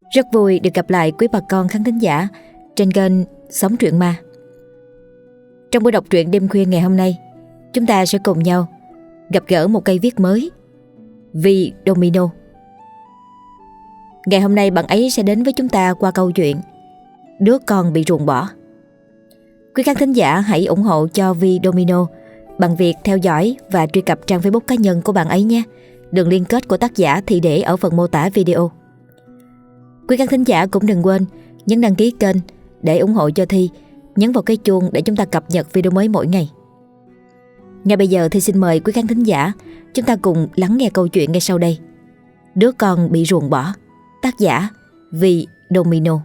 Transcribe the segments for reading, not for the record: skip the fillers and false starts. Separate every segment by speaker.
Speaker 1: Rất vui được gặp lại quý bà con khán thính giả trên kênh Sống Truyện Ma. Trong buổi đọc truyện đêm khuya ngày hôm nay, chúng ta sẽ cùng nhau gặp gỡ một cây viết mới, Vi Domino. Ngày hôm nay bạn ấy sẽ đến với chúng ta qua câu chuyện Đứa con bị ruồng bỏ. Quý khán thính giả hãy ủng hộ cho Vi Domino bằng việc theo dõi và truy cập trang Facebook cá nhân của bạn ấy nhé. Đường liên kết của tác giả thì để ở phần mô tả video. Quý khán thính giả cũng đừng quên nhấn đăng ký kênh để ủng hộ cho Thi, nhấn vào cái chuông để chúng ta cập nhật video mới mỗi ngày. Ngay bây giờ thì xin mời quý khán thính giả chúng ta cùng lắng nghe câu chuyện ngay sau đây. Đứa con bị ruồng bỏ, tác giả Vi Domino.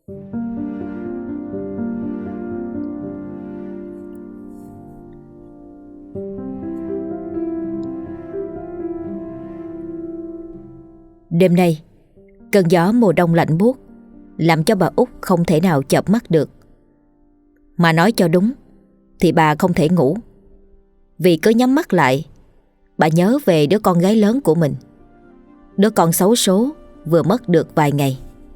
Speaker 1: Đêm nay, cơn gió mùa đông lạnh buốt làm cho bà Út không thể nào chợp mắt được. Mà nói cho đúng thì bà không thể ngủ. Vì cứ nhắm mắt lại, bà nhớ về đứa con gái lớn của mình. Đứa con xấu số vừa mất được vài ngày.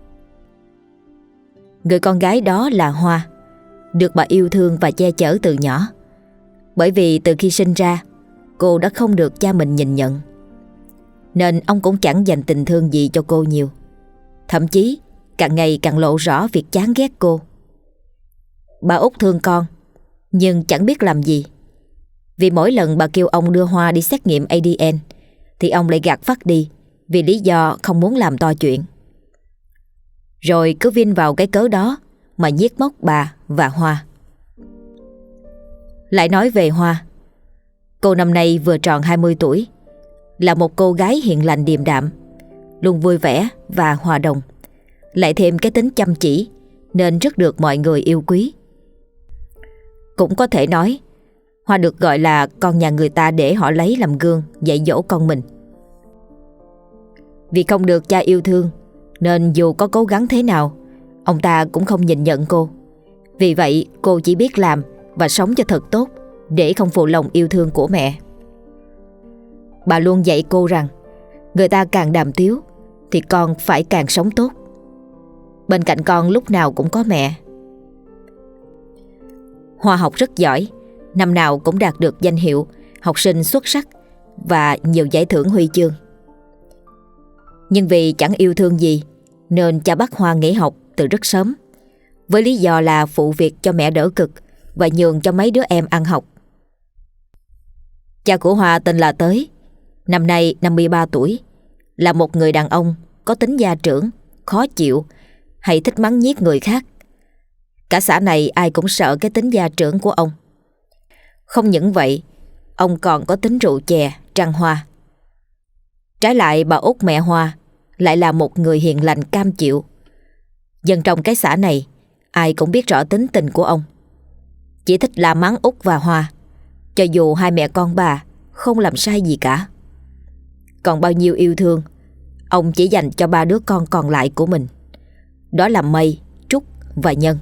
Speaker 1: Người con gái đó là Hoa, được bà yêu thương và che chở từ nhỏ. Bởi vì từ khi sinh ra, cô đã không được cha mình nhìn nhận, nên ông cũng chẳng dành tình thương gì cho cô nhiều. Thậm chí càng ngày càng lộ rõ việc chán ghét cô. Bà Út thương con, nhưng chẳng biết làm gì. Vì mỗi lần bà kêu ông đưa Hoa đi xét nghiệm ADN thì ông lại gạt phắt đi, vì lý do không muốn làm to chuyện. Rồi cứ vin vào cái cớ đó mà nhiếc móc bà và Hoa. Lại nói về Hoa, cô năm nay vừa tròn 20 tuổi, là một cô gái hiền lành điềm đạm, luôn vui vẻ và hòa đồng. Lại thêm cái tính chăm chỉ nên rất được mọi người yêu quý. Cũng có thể nói Hoa được gọi là con nhà người ta để họ lấy làm gương dạy dỗ con mình. Vì không được cha yêu thương nên dù có cố gắng thế nào, ông ta cũng không nhìn nhận cô. Vì vậy cô chỉ biết làm và sống cho thật tốt để không phụ lòng yêu thương của mẹ. Bà luôn dạy cô rằng người ta càng đàm tiếu thì con phải càng sống tốt. Bên cạnh con lúc nào cũng có mẹ. Hoa học rất giỏi, năm nào cũng đạt được danh hiệu học sinh xuất sắc và nhiều giải thưởng huy chương. Nhưng vì chẳng yêu thương gì nên cha bắt Hoa nghỉ học từ rất sớm, với lý do là phụ việc cho mẹ đỡ cực và nhường cho mấy đứa em ăn học. Cha của Hoa tên là Tới, năm nay 53 tuổi, là một người đàn ông có tính gia trưởng, khó chịu, hay thích mắng nhiếc người khác. Cả xã này ai cũng sợ cái tính gia trưởng của ông. Không những vậy, ông còn có tính rượu chè, trăng hoa. Trái lại bà Út mẹ Hoa lại là một người hiền lành cam chịu. Dân trong cái xã này ai cũng biết rõ tính tình của ông. Chỉ thích la mắng Út và Hoa, cho dù hai mẹ con bà không làm sai gì cả. Còn bao nhiêu yêu thương, ông chỉ dành cho ba đứa con còn lại của mình. Đó là Mây, Trúc và Nhân.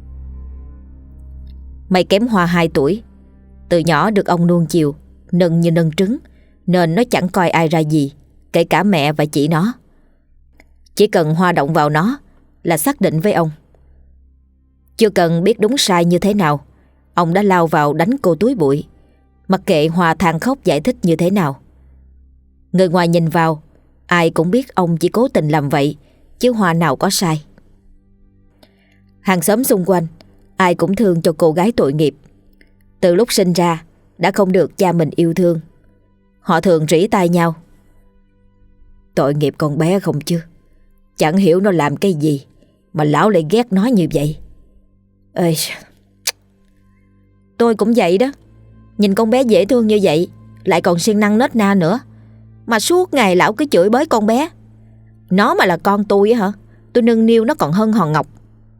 Speaker 1: Mây kém Hoa 2 tuổi. Từ nhỏ được ông nuông chiều, nâng như nâng trứng, nên nó chẳng coi ai ra gì, kể cả mẹ và chị nó. Chỉ cần Hoa động vào nó là xác định với ông. Chưa cần biết đúng sai như thế nào, ông đã lao vào đánh cô túi bụi, mặc kệ Hoa than khóc giải thích như thế nào. Người ngoài nhìn vào, ai cũng biết ông chỉ cố tình làm vậy, chứ Hoa nào có sai. Hàng xóm xung quanh ai cũng thương cho cô gái tội nghiệp. Từ lúc sinh ra đã không được cha mình yêu thương. Họ thường rỉ tai nhau: tội nghiệp con bé không chứ, chẳng hiểu nó làm cái gì mà lão lại ghét nó như vậy. Ê, tôi cũng vậy đó. Nhìn con bé dễ thương như vậy, lại còn siêng năng nết na nữa, mà suốt ngày lão cứ chửi bới con bé. Nó mà là con tôi á hả, tôi nâng niu nó còn hơn hòn ngọc.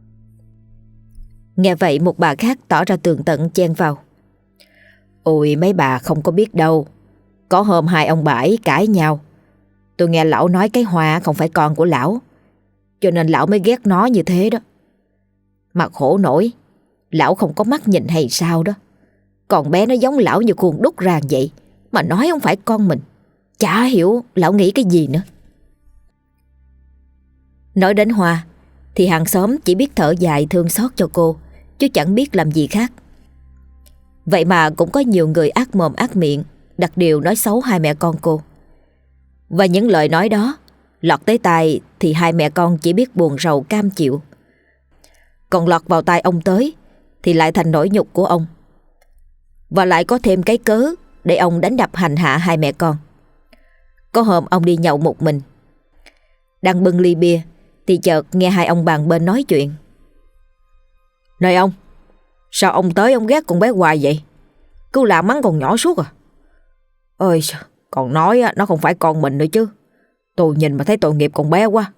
Speaker 1: Nghe vậy một bà khác tỏ ra tường tận chen vào: ôi mấy bà không có biết đâu. Có hôm hai ông bà ấy cãi nhau, tôi nghe lão nói cái Hoa không phải con của lão, cho nên lão mới ghét nó như thế đó. Mà khổ nổi, lão không có mắt nhìn hay sao đó. Còn bé nó giống lão như khuôn đúc ràng vậy, mà nói không phải con mình. Chả hiểu lão nghĩ cái gì nữa. Nói đến Hoa thì hàng xóm chỉ biết thở dài thương xót cho cô, chứ chẳng biết làm gì khác. Vậy mà cũng có nhiều người ác mồm ác miệng đặt điều nói xấu hai mẹ con cô. Và những lời nói đó lọt tới tai thì hai mẹ con chỉ biết buồn rầu cam chịu. Còn lọt vào tai ông Tới thì lại thành nỗi nhục của ông. Và lại có thêm cái cớ để ông đánh đập hành hạ hai mẹ con. Có hôm ông đi nhậu một mình, đang bưng ly bia thì chợt nghe hai ông bàn bên nói chuyện. Này ông, sao ông Tới ông ghét con bé hoài vậy? Cứ làm mắng con nhỏ suốt à? Ơi, còn nói nó không phải con mình nữa chứ. Tôi nhìn mà thấy tội nghiệp con bé quá.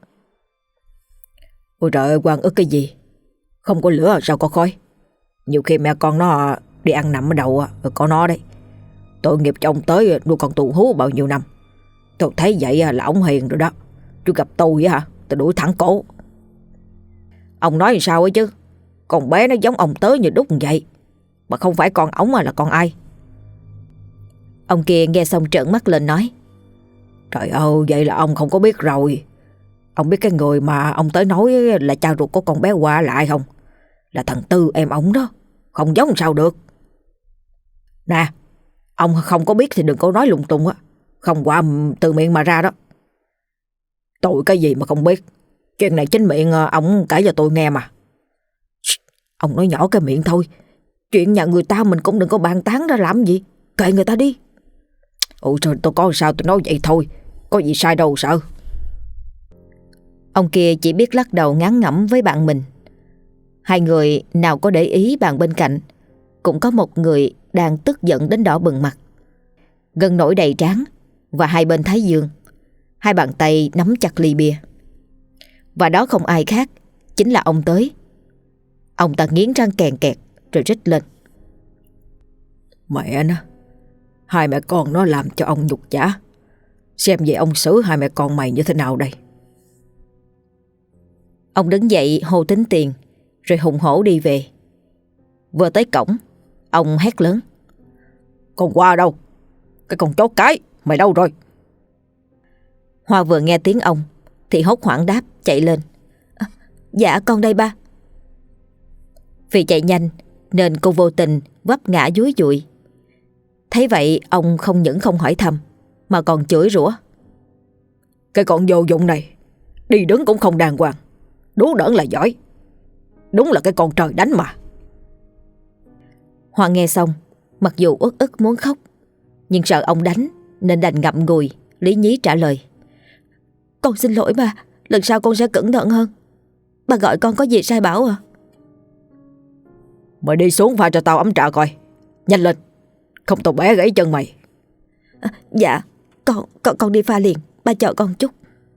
Speaker 1: Ôi trời ơi, oan ức cái gì? Không có lửa sao có khói? Nhiều khi mẹ con nó đi ăn nằm ở đầu có nó đấy. Tội nghiệp cho ông Tới nuôi con tù hú bao nhiêu năm. Tôi thấy vậy là ông hiền rồi đó. Chứ gặp tôi hả, tôi đuổi thẳng cổ. Ông nói làm sao ấy chứ? Con bé nó giống ông Tới như đúc vậy. Mà không phải con ổng là con ai? Ông kia nghe xong trợn mắt lên nói. Trời ơi, vậy là ông không có biết rồi. Ông biết cái người mà ông Tới nói là cha ruột của con bé Hoa lại không? Là thằng Tư em ổng đó. Không giống sao được. Nè, ông không có biết thì đừng có nói lung tung á. Không qua từ miệng mà ra đó. Tôi cái gì mà không biết. Chuyện này chính miệng ông kể cho tôi nghe mà. Ông nói nhỏ cái miệng thôi. Chuyện nhà người ta mình cũng đừng có bàn tán ra làm gì. Kệ người ta đi. Ôi trời, tôi có sao tôi nói vậy thôi. Có gì sai đâu sợ. Ông kia chỉ biết lắc đầu ngán ngẩm với bạn mình. Hai người nào có để ý bàn bên cạnh. Cũng có một người đang tức giận đến đỏ bừng mặt, gân nổi đầy trán và hai bên thái dương. Hai bàn tay nắm chặt ly bia. Và đó không ai khác, chính là ông Tới. Ông ta nghiến răng kèn kẹt rồi rít lên. Mẹ nó, hai mẹ con nó làm cho ông nhục nhã. Xem vậy ông xử hai mẹ con mày như thế nào đây? Ông đứng dậy hô tính tiền rồi hùng hổ đi về. Vừa tới cổng, ông hét lớn. Con Hoa đâu? Cái con chó cái, mày đâu rồi? Hoa vừa nghe tiếng ông thì hốt hoảng đáp chạy lên. Dạ con đây ba. Vì chạy nhanh nên cô vô tình vấp ngã dúi dụi. Thấy vậy ông không những không hỏi thăm mà còn chửi rủa. Cái con vô dụng này, đi đứng cũng không đàng hoàng, đú đỡn là giỏi. Đúng là cái con trời đánh mà. Hoa nghe xong, mặc dù uất ức muốn khóc, nhưng sợ ông đánh nên đành ngậm ngùi, lý nhí trả lời. Con xin lỗi ba, lần sau con sẽ cẩn thận hơn. Bà gọi con có gì sai bảo à? Mày đi xuống pha cho tao ấm trà coi. Nhanh lên, không tao bé gãy chân mày. Dạ, con đi pha liền, ba chờ con chút.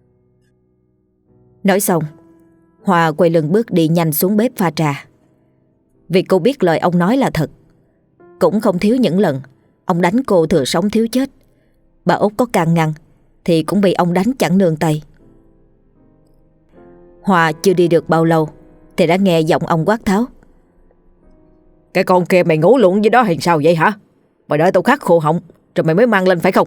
Speaker 1: Nói xong, Hoa quay lưng bước đi nhanh xuống bếp pha trà. Vì cô biết lời ông nói là thật. Cũng không thiếu những lần ông đánh cô thừa sống thiếu chết. Bà Út có can ngăn thì cũng bị ông đánh chẳng nương tay. Hoa chưa đi được bao lâu thì đã nghe giọng ông quát tháo. Cái con kia mày ngủ lộn với đó hay sao vậy hả? Mày đợi tao khát khô họng rồi mày mới mang lên phải không?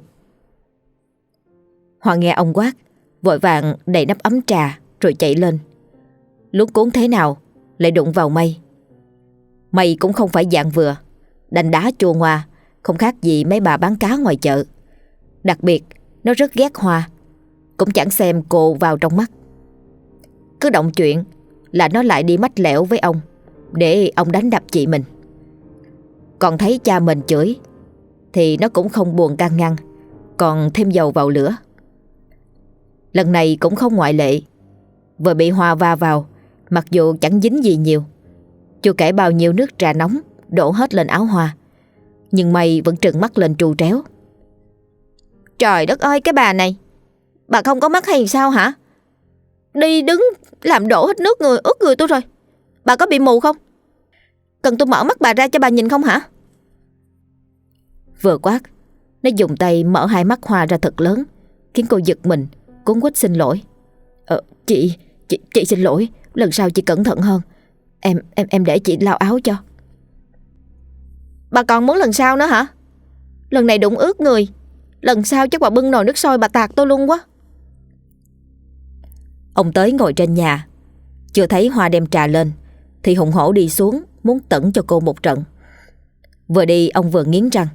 Speaker 1: Hoa nghe ông quát, vội vàng đậy nắp ấm trà rồi chạy lên. Luống cuống thế nào lại đụng vào Mây. Mây cũng không phải dạng vừa, đành đá chua Hoa, không khác gì mấy bà bán cá ngoài chợ. Đặc biệt nó rất ghét Hoa, cũng chẳng xem cô vào trong mắt. Cứ động chuyện là nó lại đi mách lẻo với ông để ông đánh đập chị mình. Còn thấy cha mình chửi thì nó cũng không buồn can ngăn, còn thêm dầu vào lửa. Lần này cũng không ngoại lệ. Vừa bị Hoa va vào, mặc dù chẳng dính gì nhiều, chưa kể bao nhiêu nước trà nóng đổ hết lên áo Hoa, nhưng Mây vẫn trừng mắt lên trù tréo. Trời đất ơi, cái bà này, bà không có mắt hay sao hả? Đi đứng làm đổ hết nước người, ướt người tôi rồi. Bà có bị mù không? Cần tôi mở mắt bà ra cho bà nhìn không hả? Vừa quát, nó dùng tay mở hai mắt Hoa ra thật lớn, khiến cô giật mình, cuống quýt xin lỗi. Chị xin lỗi, lần sau chị cẩn thận hơn. Em để chị lau áo cho. Bà còn muốn lần sau nữa hả? Lần này đụng ướt người, lần sau chắc bà bưng nồi nước sôi bà tạt tôi luôn quá. Ông tới ngồi trên nhà, chưa thấy Hoa đem trà lên thì hùng hổ đi xuống muốn tẩn cho cô một trận. Vừa đi ông vừa nghiến răng.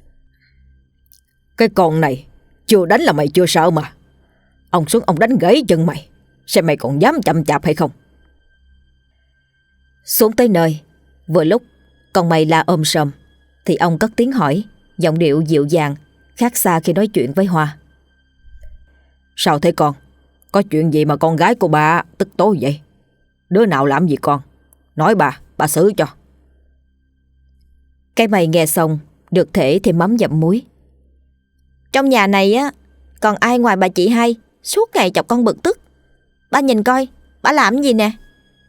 Speaker 2: Cái con này chưa đánh là mày chưa sợ mà. Ông xuống ông đánh gãy chân mày, xem mày còn dám chậm chạp hay không.
Speaker 1: Xuống tới nơi, vừa lúc con mày la ôm sòm thì ông cất tiếng hỏi, giọng điệu dịu dàng, khác xa khi nói chuyện với Hoa.
Speaker 2: Sao thế con? Có chuyện gì mà con gái của bà tức tối vậy? Đứa nào làm gì con? Nói bà xử cho.
Speaker 1: Cái mày nghe xong được thể thêm mắm dặm muối. Trong nhà này á, còn ai ngoài bà chị hai suốt ngày chọc con bực tức. Ba nhìn coi, bà làm gì nè.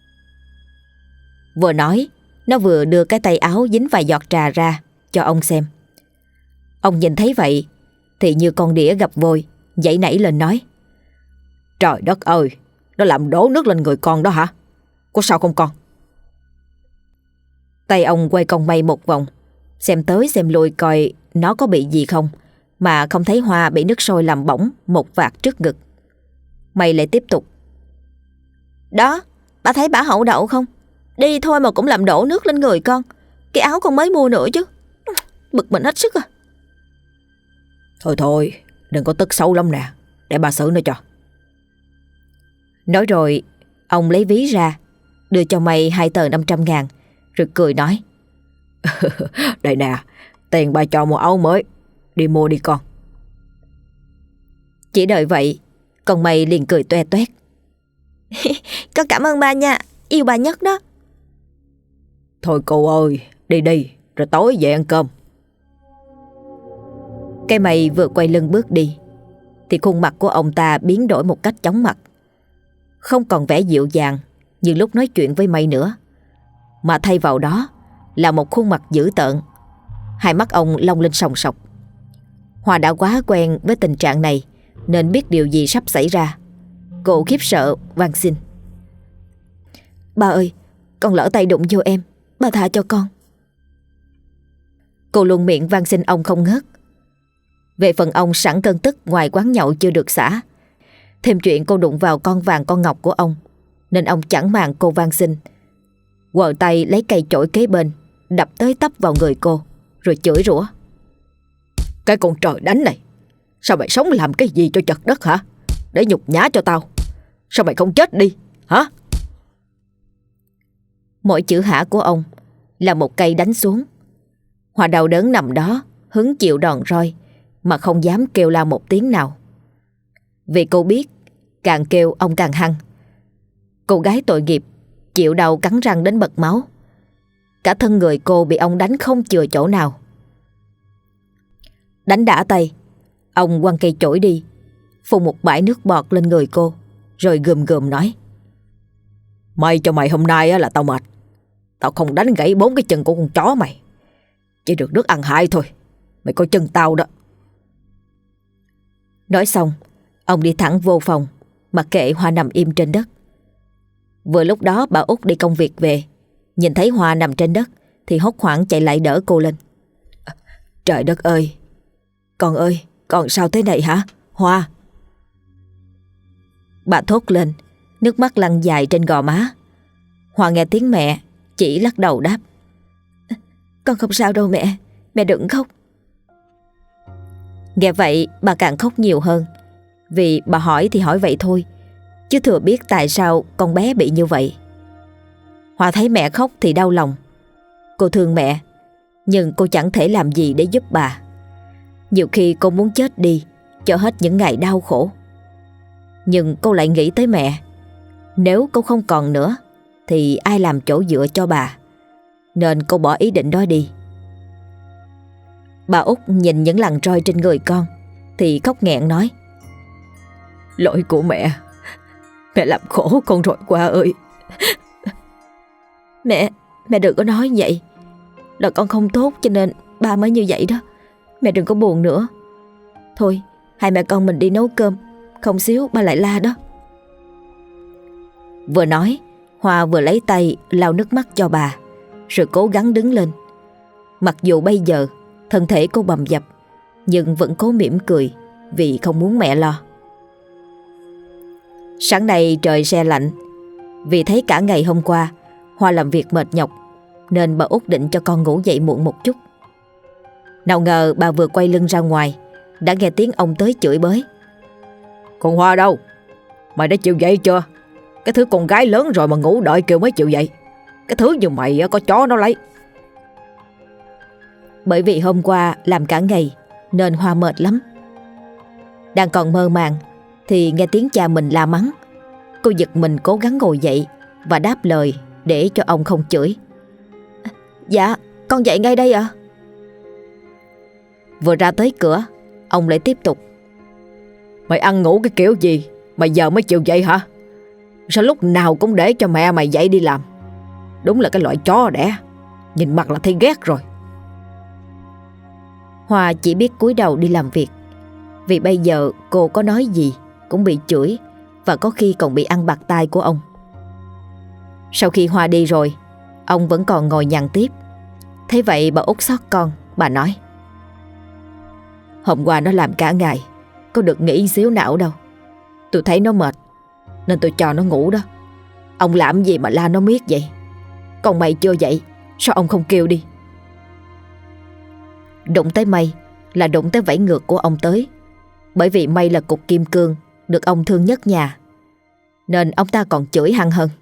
Speaker 1: Vừa nói, nó vừa đưa cái tay áo dính vài giọt trà ra cho ông xem. Ông nhìn thấy vậy thì như con đĩa gặp vôi, giãy nảy lên nói.
Speaker 2: Trời đất ơi, nó làm đổ nước lên người con đó hả? Có sao không con?
Speaker 1: Tay ông quay con mây một vòng, xem tới xem lui coi nó có bị gì không, mà không thấy Hoa bị nước sôi làm bỏng một vạt trước ngực. Mày lại tiếp tục. Đó, bà thấy bả hậu đậu không? Đi thôi mà cũng làm đổ nước lên người con. Cái áo con mới mua nữa chứ. Bực mình hết sức à.
Speaker 2: Thôi, đừng có tức xấu lắm nè, để bà xử nó cho.
Speaker 1: Nói rồi, ông lấy ví ra, đưa cho mày 2 tờ 500.000, rồi cười nói.
Speaker 2: Đây nè, tiền bà cho mua áo mới, đi mua đi con.
Speaker 1: Chỉ đợi vậy, con mày liền cười toe toét. Con cảm ơn ba nha, yêu bà nhất đó.
Speaker 2: Thôi cô ơi, đi, rồi tối về ăn cơm.
Speaker 1: Cái mày vừa quay lưng bước đi thì khuôn mặt của ông ta biến đổi một cách chóng mặt. Không còn vẻ dịu dàng như lúc nói chuyện với mày nữa, mà thay vào đó là một khuôn mặt dữ tợn. Hai mắt ông long lên sòng sọc. Hoa đã quá quen với tình trạng này nên biết điều gì sắp xảy ra. Cô khiếp sợ van xin. Ba ơi, con lỡ tay đụng vô em, ba tha cho con. Cô luôn miệng van xin ông không ngớt. Về phần ông sẵn cơn tức ngoài quán nhậu chưa được xả, thêm chuyện cô đụng vào con vàng con ngọc của ông, nên ông chẳng màng cô van xin, quờ tay lấy cây chổi kế bên đập tới tấp vào người cô, rồi chửi rủa.
Speaker 2: Cái con trời đánh này, sao mày sống làm cái gì cho chật đất hả? Để nhục nhã cho tao. Sao mày không chết đi hả?
Speaker 1: Mỗi chữ hả của ông là một cây đánh xuống. Hoa đau đớn nằm đó hứng chịu đòn roi mà không dám kêu la một tiếng nào. Vì cô biết càng kêu ông càng hăng. Cô gái tội nghiệp chịu đau cắn răng đến bật máu. Cả thân người cô bị ông đánh không chừa chỗ nào. Đánh đã tay, ông quăng cây chổi đi, phun một bãi nước bọt lên người cô, rồi gườm gườm nói.
Speaker 2: May cho mày hôm nay là tao mệt. Tao không đánh gãy 4 cái chân của con chó mày. Chỉ được nước ăn hại thôi. Mày coi chân tao đó.
Speaker 1: Nói xong, ông đi thẳng vô phòng, mặc kệ Hoa nằm im trên đất. Vừa lúc đó bà Út đi công việc về, nhìn thấy Hoa nằm trên đất thì hốt hoảng chạy lại đỡ cô lên.
Speaker 2: Trời đất ơi, con sao thế này hả Hoa?
Speaker 1: Bà thốt lên, nước mắt lăn dài trên gò má. Hoa nghe tiếng mẹ, chỉ lắc đầu đáp. Con không sao đâu mẹ, mẹ đừng khóc. Nghe vậy bà càng khóc nhiều hơn. Vì bà hỏi thì hỏi vậy thôi, chứ thừa biết tại sao con bé bị như vậy. Hoa thấy mẹ khóc thì đau lòng. Cô thương mẹ, nhưng cô chẳng thể làm gì để giúp bà. Nhiều khi cô muốn chết đi cho hết những ngày đau khổ. Nhưng cô lại nghĩ tới mẹ. Nếu cô không còn nữa thì ai làm chỗ dựa cho bà, nên cô bỏ ý định đó đi. Bà Út nhìn những lằn roi trên người con thì khóc nghẹn nói.
Speaker 2: Lỗi của mẹ làm khổ con rồi Hoa ơi.
Speaker 1: Mẹ đừng có nói vậy. Là con không tốt cho nên ba mới như vậy đó. Mẹ đừng có buồn nữa. Thôi hai mẹ con mình đi nấu cơm, không xíu ba lại la đó. Vừa nói, Hoa vừa lấy tay lau nước mắt cho bà, rồi cố gắng đứng lên. Mặc dù bây giờ thân thể cô bầm dập, nhưng vẫn cố mỉm cười vì không muốn mẹ lo. Sáng nay trời se lạnh, vì thấy cả ngày hôm qua Hoa làm việc mệt nhọc, nên bà Út định cho con ngủ dậy muộn một chút. Nào ngờ bà vừa quay lưng ra ngoài đã nghe tiếng ông tới chửi bới.
Speaker 2: Con Hoa đâu? Mày đã chịu dậy chưa? Cái thứ con gái lớn rồi mà ngủ đợi kêu mới chịu dậy. Cái thứ như mày có chó nó lấy.
Speaker 1: Bởi vì hôm qua làm cả ngày nên Hoa mệt lắm. Đang còn mơ màng thì nghe tiếng cha mình la mắng. Cô giật mình cố gắng ngồi dậy và đáp lời để cho ông không chửi. Dạ, con dậy ngay đây ạ. Vừa ra tới cửa, ông lại tiếp tục.
Speaker 2: Mày ăn ngủ cái kiểu gì mà giờ mới chịu dậy hả? Sao lúc nào cũng để cho mẹ mày dậy đi làm? Đúng là cái loại chó đẻ. Nhìn mặt là thấy ghét rồi.
Speaker 1: Hoa chỉ biết cúi đầu đi làm việc. Vì bây giờ cô có nói gì cũng bị chửi, và có khi còn bị ăn bạt tai của ông. Sau khi Hoa đi rồi, ông vẫn còn ngồi nhằn tiếp. Thế vậy bà Út xót con, bà nói. Hôm qua nó làm cả ngày, có được nghỉ xíu nào đâu. Tôi thấy nó mệt nên tôi cho nó ngủ đó. Ông làm gì mà la nó miết vậy? Còn mày chưa dậy, sao ông không kêu đi? Đụng tới May là đụng tới vảy ngược của ông tới. Bởi vì May là cục kim cương được ông thương nhất nhà, nên ông ta còn chửi hăng hơn.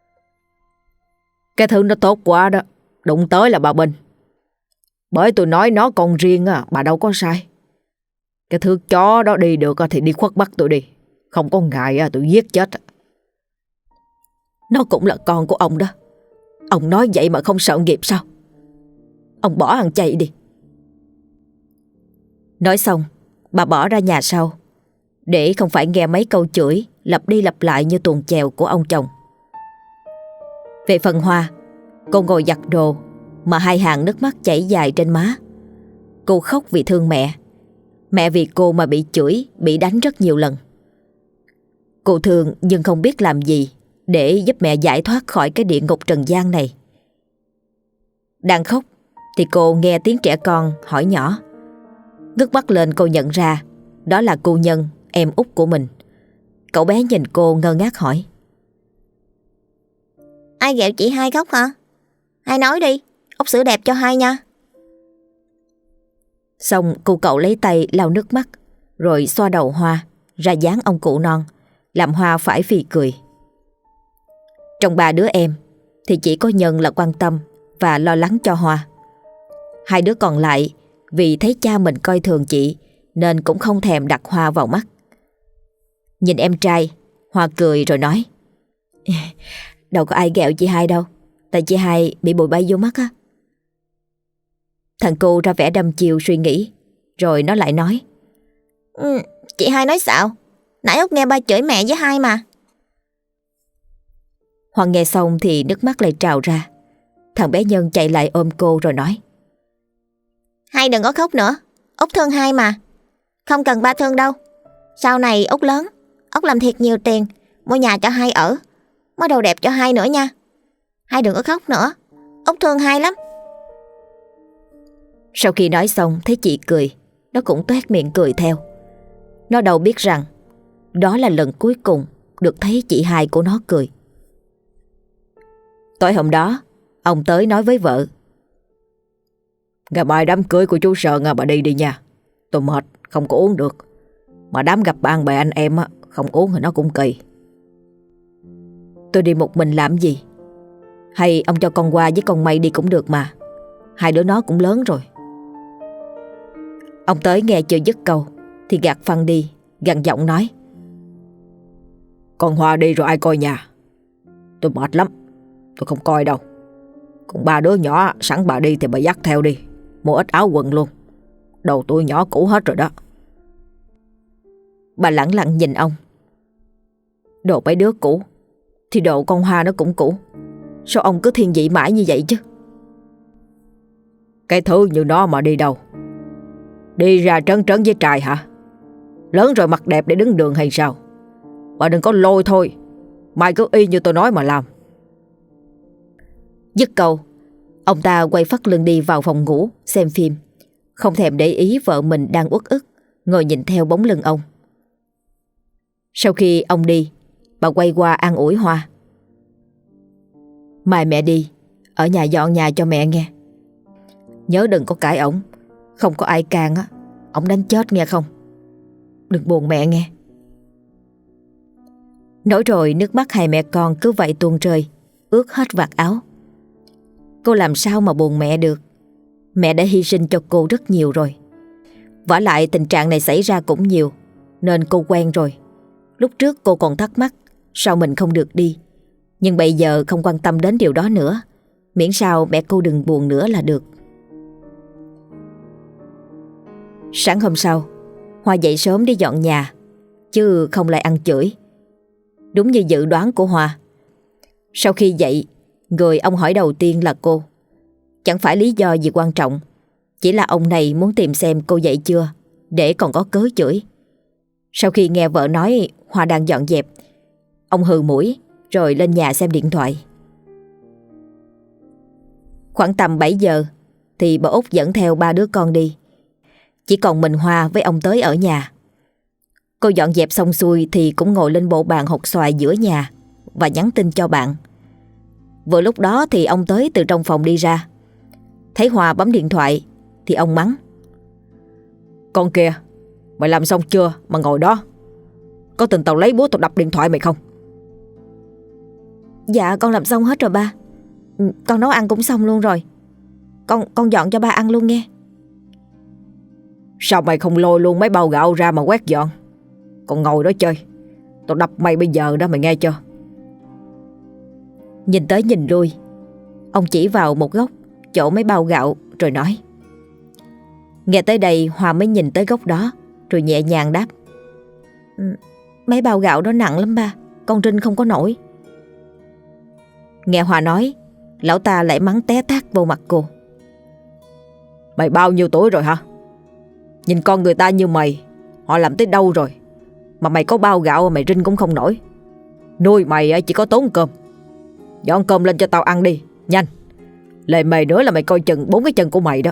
Speaker 2: Cái thứ nó tốt quá đó, đụng tới là bà Bình. Bởi tôi nói nó còn riêng bà đâu có sai. Cái thứ chó đó đi được thì đi khuất bắt tôi đi. Không có ngại tôi giết chết.
Speaker 1: Nó cũng là con của ông đó. Ông nói vậy mà không sợ nghiệp sao? Ông bỏ ăn chay đi. Nói xong, bà bỏ ra nhà sau, để không phải nghe mấy câu chửi lặp đi lặp lại như tuồng chèo của ông chồng. Về phần Hoa, cô ngồi giặt đồ mà hai hàng nước mắt chảy dài trên má. Cô khóc vì thương mẹ. Mẹ vì cô mà bị chửi, bị đánh rất nhiều lần. Cô thương nhưng không biết làm gì để giúp mẹ giải thoát khỏi cái địa ngục trần gian này. Đang khóc thì cô nghe tiếng trẻ con hỏi nhỏ. Ngước mắt lên cô nhận ra đó là cô Nhân, em út của mình. Cậu bé nhìn cô ngơ ngác hỏi.
Speaker 3: Ai ghẹo chị hai khóc hả? Hai nói đi, út sữa đẹp cho hai nha.
Speaker 1: Xong cô cậu lấy tay lau nước mắt, rồi xoa đầu Hoa ra dáng ông cụ non, làm Hoa phải phì cười. Trong ba đứa em thì chỉ có Nhân là quan tâm và lo lắng cho Hoa. Hai đứa còn lại vì thấy cha mình coi thường chị nên cũng không thèm đặt Hoa vào mắt. Nhìn em trai, Hoa cười rồi nói. Đâu có ai ghẹo chị hai đâu, tại chị hai bị bụi bay vô mắt á. Thằng cu ra vẻ đăm chiêu suy nghĩ, rồi nó lại nói.
Speaker 3: Chị hai nói xạo, nãy út nghe ba chửi mẹ với hai mà.
Speaker 1: Hoa nghe xong thì nước mắt lại trào ra. Thằng bé Nhân chạy lại ôm cô rồi nói.
Speaker 3: Hai đừng có khóc nữa, út thương hai mà. Không cần ba thương đâu. Sau này út lớn, út làm thiệt nhiều tiền, mua nhà cho hai ở, mua đồ đẹp cho hai nữa nha. Hai đừng có khóc nữa, út thương hai lắm.
Speaker 1: Sau khi nói xong thấy chị cười, nó cũng toét miệng cười theo. Nó đâu biết rằng đó là lần cuối cùng được thấy chị hai của nó cười. Tối hôm đó, ông tới nói với vợ.
Speaker 2: Ngày mai đám cưới của chú Sơn bà đi đi nha. Tôi mệt, không có uống được. Mà đám gặp bạn bè anh em không uống thì nó cũng kỳ.
Speaker 1: Tôi đi một mình làm gì? Hay ông cho con qua với con May đi cũng được mà. Hai đứa nó cũng lớn rồi. Ông tới nghe chưa dứt câu thì gạt phăng đi, gằn giọng nói.
Speaker 2: Con Hoa đi rồi ai coi nhà? Tôi mệt lắm, tôi không coi đâu. Còn ba đứa nhỏ sẵn bà đi thì bà dắt theo đi, mua ít áo quần luôn. Đồ tôi nhỏ cũ hết rồi đó.
Speaker 1: Bà lẳng lặng nhìn ông. Đồ mấy đứa cũ thì đồ con Hoa nó cũng cũ. Sao ông cứ thiên vị mãi như vậy chứ?
Speaker 2: Cái thứ như nó mà đi đâu? Đi ra trấn trấn với trai hả? Lớn rồi mặt đẹp để đứng đường hay sao? Bà đừng có lôi thôi. Mai cứ y như tôi nói mà làm.
Speaker 1: Dứt câu, ông ta quay phắt lưng đi vào phòng ngủ xem phim, không thèm để ý vợ mình đang uất ức ngồi nhìn theo bóng lưng ông. Sau khi ông đi Bà quay qua an ủi Hoa. Mai mẹ đi, ở nhà dọn nhà cho mẹ nghe. Nhớ đừng có cãi ổng. Không có ai can á, ổng đánh chết nghe không. Đừng buồn mẹ nghe. Nói rồi nước mắt hai mẹ con cứ vậy tuôn rơi, ướt hết vạt áo. Cô làm sao mà buồn mẹ được. Mẹ đã hy sinh cho cô rất nhiều rồi. Vả lại tình trạng này xảy ra cũng nhiều, nên cô quen rồi. Lúc trước cô còn thắc mắc sao mình không được đi, nhưng bây giờ không quan tâm đến điều đó nữa. Miễn sao mẹ cô đừng buồn nữa là được. Sáng hôm sau, Hoa dậy sớm đi dọn nhà, chứ không lại ăn chửi. Đúng như dự đoán của Hoa. Sau khi dậy, người ông hỏi đầu tiên là cô. Chẳng phải lý do gì quan trọng, chỉ là ông này muốn tìm xem cô dậy chưa, để còn có cớ chửi. Sau khi nghe vợ nói Hoa đang dọn dẹp, ông hừ mũi rồi lên nhà xem điện thoại. Khoảng tầm 7 giờ thì bà Út dẫn theo 3 đứa con đi. Chỉ còn mình Hoa với ông Tới ở nhà. Cô dọn dẹp xong xuôi thì cũng ngồi lên bộ bàn hột xoài giữa nhà và nhắn tin cho bạn. Vừa lúc đó thì ông Tới từ trong phòng đi ra. Thấy Hoa bấm điện thoại thì ông mắng. Con kìa, mày làm xong chưa mà ngồi đó? Có tình tao lấy búa tao đập điện thoại mày không?
Speaker 3: Dạ con làm xong hết rồi ba. Con nấu ăn cũng xong luôn rồi. Con dọn cho ba ăn luôn nghe.
Speaker 2: Sao mày không lôi luôn mấy bao gạo ra mà quét dọn? Còn ngồi đó chơi, tao đập mày bây giờ đó, mày nghe chưa?
Speaker 1: Nhìn tới nhìn lui, ông chỉ vào một góc chỗ mấy bao gạo rồi nói. Nghe tới đây Hoa mới nhìn tới góc đó rồi nhẹ nhàng đáp.
Speaker 3: Mấy bao gạo đó nặng lắm ba, con rinh không có nổi.
Speaker 1: Nghe Hoa nói, lão ta lại mắng té tát vô mặt cô.
Speaker 2: Mày bao nhiêu tuổi rồi hả? Nhìn con người ta như mày, họ làm tới đâu rồi mà mày có bao gạo mày rinh cũng không nổi. Nuôi mày chỉ có tốn cơm. Dọn cơm lên cho tao ăn đi, nhanh. Lệ mày nữa là mày coi chừng 4 cái chân của mày đó.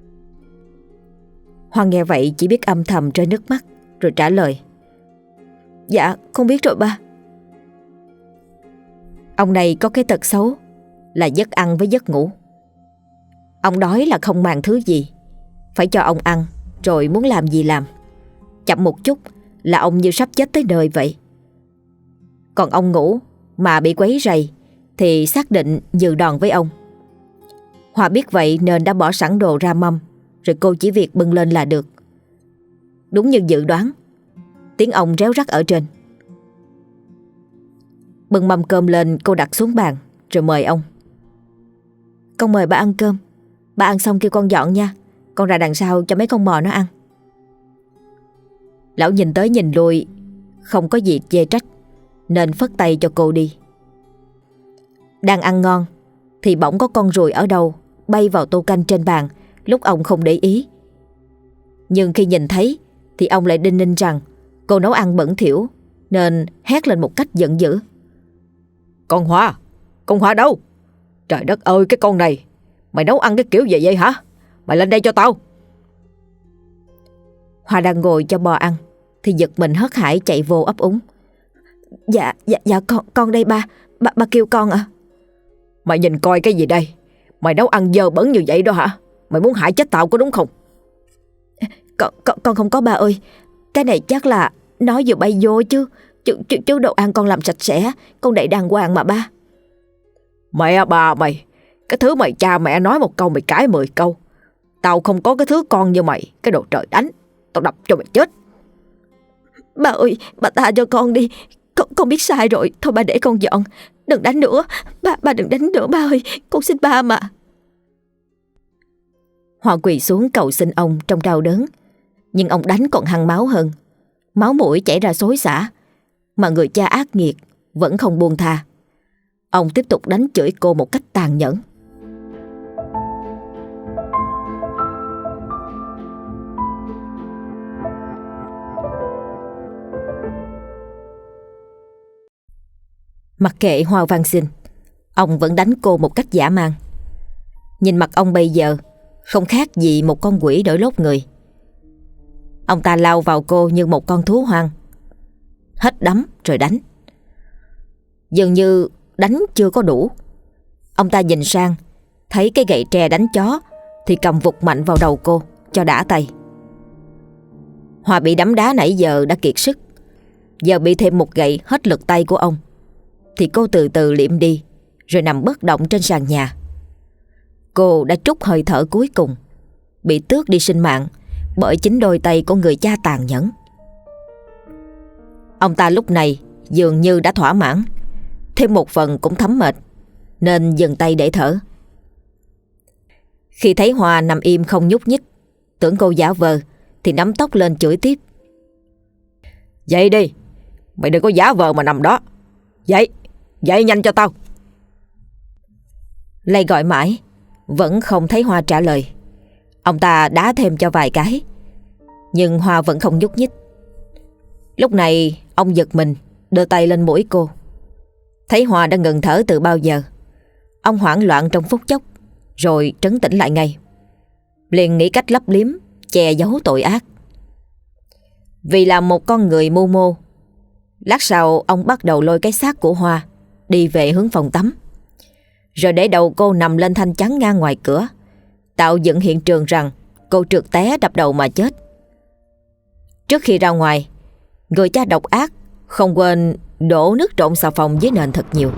Speaker 1: Hoa nghe vậy chỉ biết âm thầm rơi nước mắt rồi trả lời.
Speaker 3: Dạ con biết rồi ba.
Speaker 1: Ông này có cái tật xấu là giấc ăn với giấc ngủ. Ông đói là không màng thứ gì, phải cho ông ăn rồi muốn làm gì làm. Chậm một chút là ông như sắp chết tới nơi vậy. Còn ông ngủ mà bị quấy rầy thì xác định dự đòn với ông. Hoa biết vậy nên đã bỏ sẵn đồ ra mâm, rồi cô chỉ việc bưng lên là được. Đúng như dự đoán, tiếng ông réo rắt ở trên. Bưng mâm cơm lên, cô đặt xuống bàn rồi mời ông.
Speaker 3: Con mời ba ăn cơm. Ba ăn xong kêu con dọn nha. Con ra đằng sau cho mấy con mò nó ăn.
Speaker 1: Lão nhìn tới nhìn lui, không có gì chê trách, nên phất tay cho cô đi. Đang ăn ngon thì bỗng có con ruồi ở đâu bay vào tô canh trên bàn lúc ông không để ý. Nhưng khi nhìn thấy thì ông lại đinh ninh rằng cô nấu ăn bẩn thỉu, nên hét lên một cách giận dữ.
Speaker 2: Con Hoa đâu? Trời đất ơi, cái con này, mày nấu ăn cái kiểu gì vậy hả? Mày lên đây cho tao.
Speaker 1: Hoa đang ngồi cho bò ăn thì giật mình hớt hải chạy vô ấp úng.
Speaker 3: Dạ con đây ba. Ba kêu con à?
Speaker 2: Mày nhìn coi cái gì đây? Mày nấu ăn dơ bẩn như vậy đó hả? Mày muốn hại chết tao có đúng không?
Speaker 3: Con không có ba ơi. Cái này chắc là nó vừa bay vô chứ đồ ăn con làm sạch sẽ, con đậy đàng hoàng mà ba.
Speaker 2: Mẹ bà mày, cái thứ mày cha mẹ nói một câu mày cãi 10 câu. Tao không có cái thứ con như mày, cái đồ trời đánh, tao đập cho mày chết.
Speaker 3: Ba ơi, ba tha cho con đi. Con biết sai rồi, thôi ba để con dọn. Đừng đánh nữa, ba đừng đánh nữa ba ơi, con xin ba mà.
Speaker 1: Hoa quỳ xuống cầu xin ông trong đau đớn, nhưng ông đánh còn hăng máu hơn. Máu mũi chảy ra xối xả, mà người cha ác nghiệt vẫn không buông tha. Ông tiếp tục đánh chửi cô một cách tàn nhẫn. Mặc kệ Hoa van xin, ông vẫn đánh cô một cách dã man. Nhìn mặt ông bây giờ không khác gì một con quỷ đổi lốt người. Ông ta lao vào cô như một con thú hoang, hết đấm rồi đánh. Dường như đánh chưa có đủ. Ông ta nhìn sang, thấy cái gậy tre đánh chó thì cầm vụt mạnh vào đầu cô cho đã tay. Hoa bị đấm đá nãy giờ đã kiệt sức, giờ bị thêm một gậy hết lực tay của ông thì cô từ từ liệm đi, rồi nằm bất động trên sàn nhà. Cô đã trút hơi thở cuối cùng, bị tước đi sinh mạng bởi chính đôi tay của người cha tàn nhẫn. Ông ta lúc này dường như đã thỏa mãn, thêm một phần cũng thấm mệt, nên dừng tay để thở. Khi thấy Hoa nằm im không nhúc nhích, tưởng cô giả vờ, thì nắm tóc lên chửi tiếp.
Speaker 2: Dậy đi, mày đừng có giả vờ mà nằm đó. Dậy, dậy nhanh cho tao.
Speaker 1: Lay gọi mãi, vẫn không thấy Hoa trả lời. Ông ta đá thêm cho vài cái, nhưng Hoa vẫn không nhúc nhích. Lúc này ông giật mình, đưa tay lên mũi cô. Thấy Hoa đã ngừng thở từ bao giờ. Ông hoảng loạn trong phút chốc, rồi trấn tĩnh lại ngay. Liền nghĩ cách lấp liếm, che giấu tội ác. Vì là một con người mưu mô, lát sau ông bắt đầu lôi cái xác của Hoa đi về hướng phòng tắm, rồi để đầu cô nằm lên thanh chắn ngang ngoài cửa, tạo dựng hiện trường rằng cô trượt té đập đầu mà chết. Trước khi ra ngoài, người cha độc ác không quên đổ nước trộn xà phòng dưới nền thật nhiều.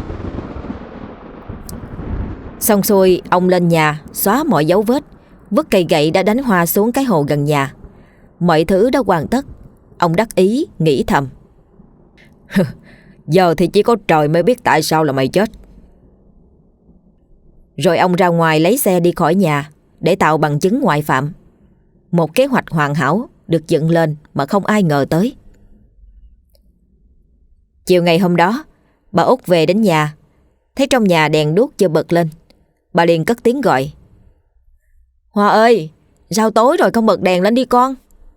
Speaker 1: Xong xuôi, ông lên nhà xóa mọi dấu vết, vứt cây gậy đã đánh Hoa xuống cái hồ gần nhà. Mọi thứ đã hoàn tất. Ông đắc ý nghĩ thầm.
Speaker 2: Giờ thì chỉ có trời mới biết tại sao là mày chết.
Speaker 1: Rồi ông ra ngoài lấy xe đi khỏi nhà để tạo bằng chứng ngoại phạm. Một kế hoạch hoàn hảo được dựng lên mà không ai ngờ tới. Chiều ngày hôm đó, bà Út về đến nhà, thấy trong nhà đèn đuốc chưa bật lên. Bà liền cất tiếng gọi. Hoa ơi, sao tối rồi không bật đèn lên đi con?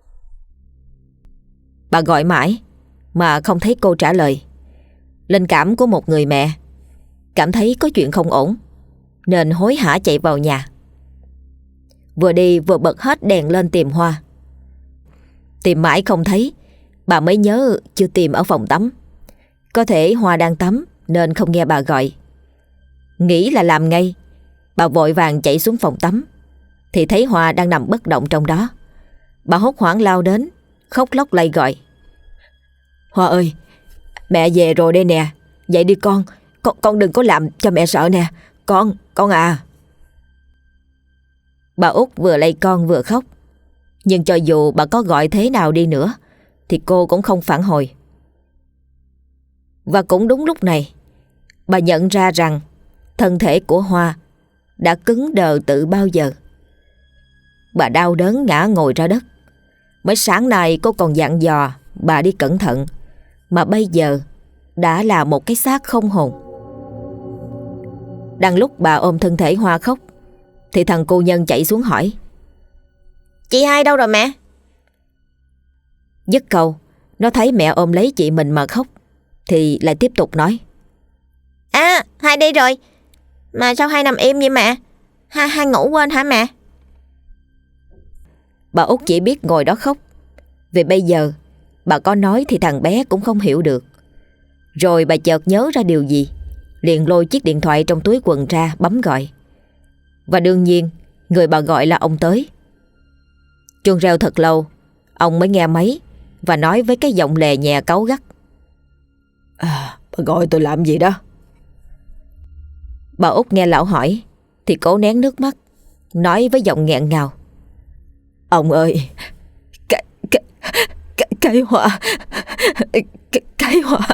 Speaker 1: Bà gọi mãi mà không thấy cô trả lời. Linh cảm của một người mẹ, cảm thấy có chuyện không ổn, nên hối hả chạy vào nhà. Vừa đi vừa bật hết đèn lên tìm Hoa. Tìm mãi không thấy, bà mới nhớ chưa tìm ở phòng tắm. Có thể Hoa đang tắm nên không nghe bà gọi. Nghĩ là làm ngay, bà vội vàng chạy xuống phòng tắm, thì thấy Hoa đang nằm bất động trong đó. Bà hốt hoảng lao đến, khóc lóc lay gọi. Hoa ơi, mẹ về rồi đây nè, dậy đi con đừng có làm cho mẹ sợ nè, con à. Bà Út vừa lay con vừa khóc, nhưng cho dù bà có gọi thế nào đi nữa thì cô cũng không phản hồi. Và cũng đúng lúc này, bà nhận ra rằng thân thể của Hoa đã cứng đờ từ bao giờ. Bà đau đớn ngã ngồi ra đất. Mới sáng nay cô còn dặn dò bà đi cẩn thận, mà bây giờ đã là một cái xác không hồn. Đang lúc bà ôm thân thể Hoa khóc, thì thằng cô nhân chạy xuống hỏi. Chị hai đâu rồi mẹ? Dứt câu, nó thấy mẹ ôm lấy chị mình mà khóc, thì lại tiếp tục nói. À, hai đi rồi. Mà sao hai nằm im vậy mẹ? Hai ngủ quên hả mẹ? Bà Út chỉ biết ngồi đó khóc. Vì bây giờ bà có nói thì thằng bé cũng không hiểu được. Rồi bà chợt nhớ ra điều gì, liền lôi chiếc điện thoại trong túi quần ra bấm gọi. Và đương nhiên người bà gọi là ông tới. Chuông reo thật lâu, ông mới nghe máy và nói với cái giọng lè nhẹ cáu gắt.
Speaker 2: Bà gọi tôi làm gì đó?
Speaker 1: Bà Út nghe lão hỏi thì cố nén nước mắt, nói với giọng nghẹn ngào.
Speaker 2: Ông ơi, cái Hoa, cái Hoa.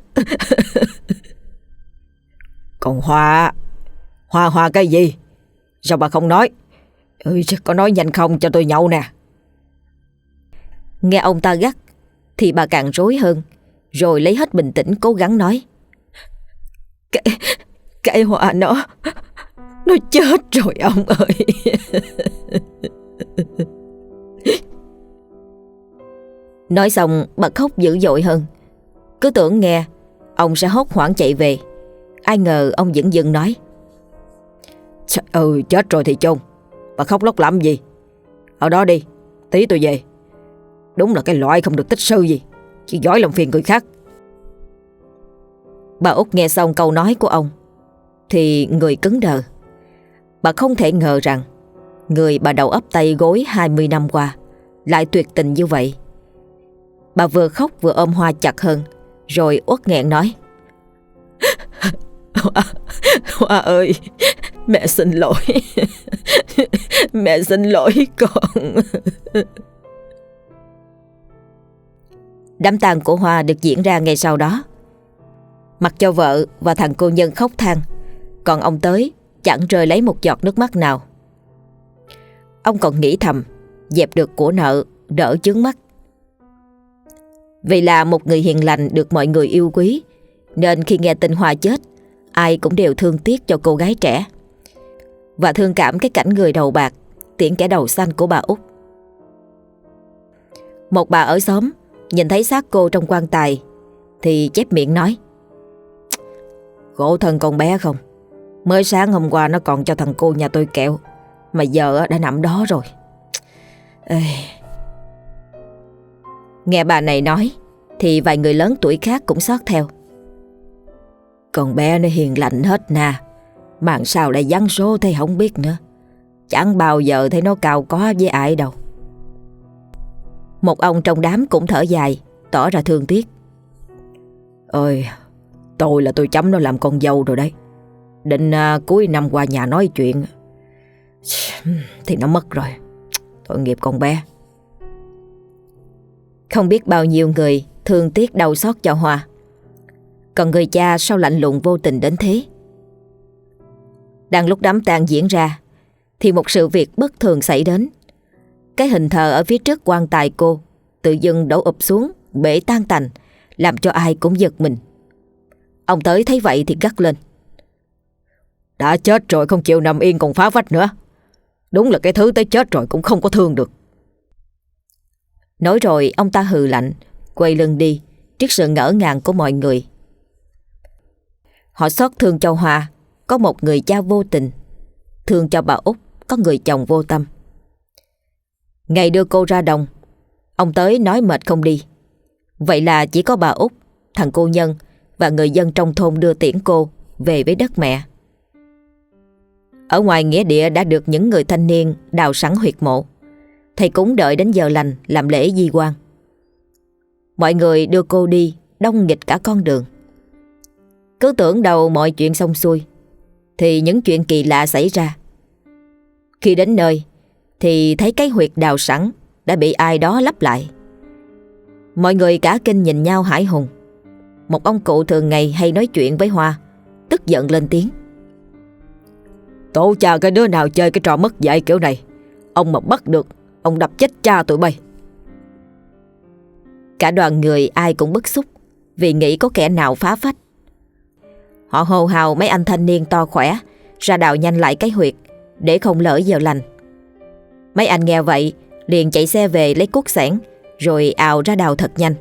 Speaker 2: Còn Hoa cái gì? Sao bà không nói? Có nói nhanh không cho tôi nhậu nè.
Speaker 1: Nghe ông ta gắt thì bà càng rối hơn, rồi lấy hết bình tĩnh cố gắng nói.
Speaker 2: Cái Hoa nó chết rồi ông ơi.
Speaker 1: Nói xong bà khóc dữ dội hơn. Cứ tưởng nghe ông sẽ hốt hoảng chạy về, ai ngờ ông vẫn dừng nói.
Speaker 2: Chết rồi thì chôn. Bà khóc lóc làm gì? Ở đó đi, tí tôi về. Đúng là cái loại không được tích sư gì, chỉ giỏi làm phiền người khác.
Speaker 1: Bà Út nghe xong câu nói của ông thì người cứng đờ. Bà không thể ngờ rằng người bà đầu ấp tay gối 20 năm qua lại tuyệt tình như vậy. Bà vừa khóc vừa ôm Hoa chặt hơn, rồi uất nghẹn nói: Hoa ơi, mẹ xin lỗi. Mẹ xin lỗi con. Đám tang của Hoa được diễn ra ngay sau đó. Mặc cho vợ và thằng cô Nhân khóc than, còn ông Tới chẳng rơi lấy một giọt nước mắt nào. Ông còn nghĩ thầm dẹp được của nợ, đỡ chướng mắt. Vì là một người hiền lành được mọi người yêu quý, nên khi nghe tin Hoa chết, ai cũng đều thương tiếc cho cô gái trẻ và thương cảm cái cảnh người đầu bạc tiễn kẻ đầu xanh của bà Út. Một bà ở xóm nhìn thấy xác cô trong quan tài thì chép miệng nói: Khổ thân con bé không, mới sáng hôm qua nó còn cho thằng cô nhà tôi kẹo, mà giờ đã nằm đó rồi. Ê. Nghe bà này nói thì vài người lớn tuổi khác cũng xót theo. Con bé nó hiền lành hết nà, mà sao lại giăng số thế không biết nữa. Chẳng bao giờ thấy nó cao có với ai đâu. Một ông trong đám cũng thở dài, tỏ ra thương tiếc. Ơi, tôi là tôi chấm nó làm con dâu rồi đấy. Định cuối năm qua nhà nói chuyện thì nó mất rồi. Tội nghiệp con bé. Không biết bao nhiêu người thương tiếc đau xót cho Hoa. Còn người cha sao lạnh lùng vô tình đến thế? Đang lúc đám tang diễn ra thì một sự việc bất thường xảy đến. Cái hình thờ ở phía trước quan tài cô tự dưng đổ ụp xuống, bể tan tành, làm cho ai cũng giật mình. Ông Tới thấy vậy thì gắt lên: Đã chết rồi không chịu nằm yên còn phá vách nữa. Đúng là cái thứ tới chết rồi cũng không có thương được. Nói rồi ông ta hừ lạnh, quay lưng đi trước sự ngỡ ngàng của mọi người. Họ xót thương cho Hoa có một người cha vô tình, thương cho bà Út có người chồng vô tâm. Ngày đưa cô ra đồng, ông Tới nói mệt không đi. Vậy là chỉ có bà Út, thằng cô Nhân và người dân trong thôn đưa tiễn cô về với đất mẹ. Ở ngoài nghĩa địa đã được những người thanh niên đào sẵn huyệt mộ. Thầy cúng đợi đến giờ lành làm lễ di quan. Mọi người đưa cô đi đông nghịch cả con đường. Cứ tưởng đầu mọi chuyện xong xuôi thì những chuyện kỳ lạ xảy ra. Khi đến nơi thì thấy cái huyệt đào sẵn đã bị ai đó lấp lại. Mọi người cả kinh nhìn nhau hãi hùng. Một ông cụ thường ngày hay nói chuyện với Hoa tức giận lên tiếng: Tổ cha cái đứa nào chơi cái trò mất dạy kiểu này, ông mà bắt được, ông đập chết cha tụi bay. Cả đoàn người ai cũng bức xúc vì nghĩ có kẻ nào phá phách. Họ hô hào mấy anh thanh niên to khỏe ra đào nhanh lại cái huyệt để không lỡ giờ lành. Mấy anh nghe vậy liền chạy xe về lấy cuốc xẻng rồi ào ra đào thật nhanh.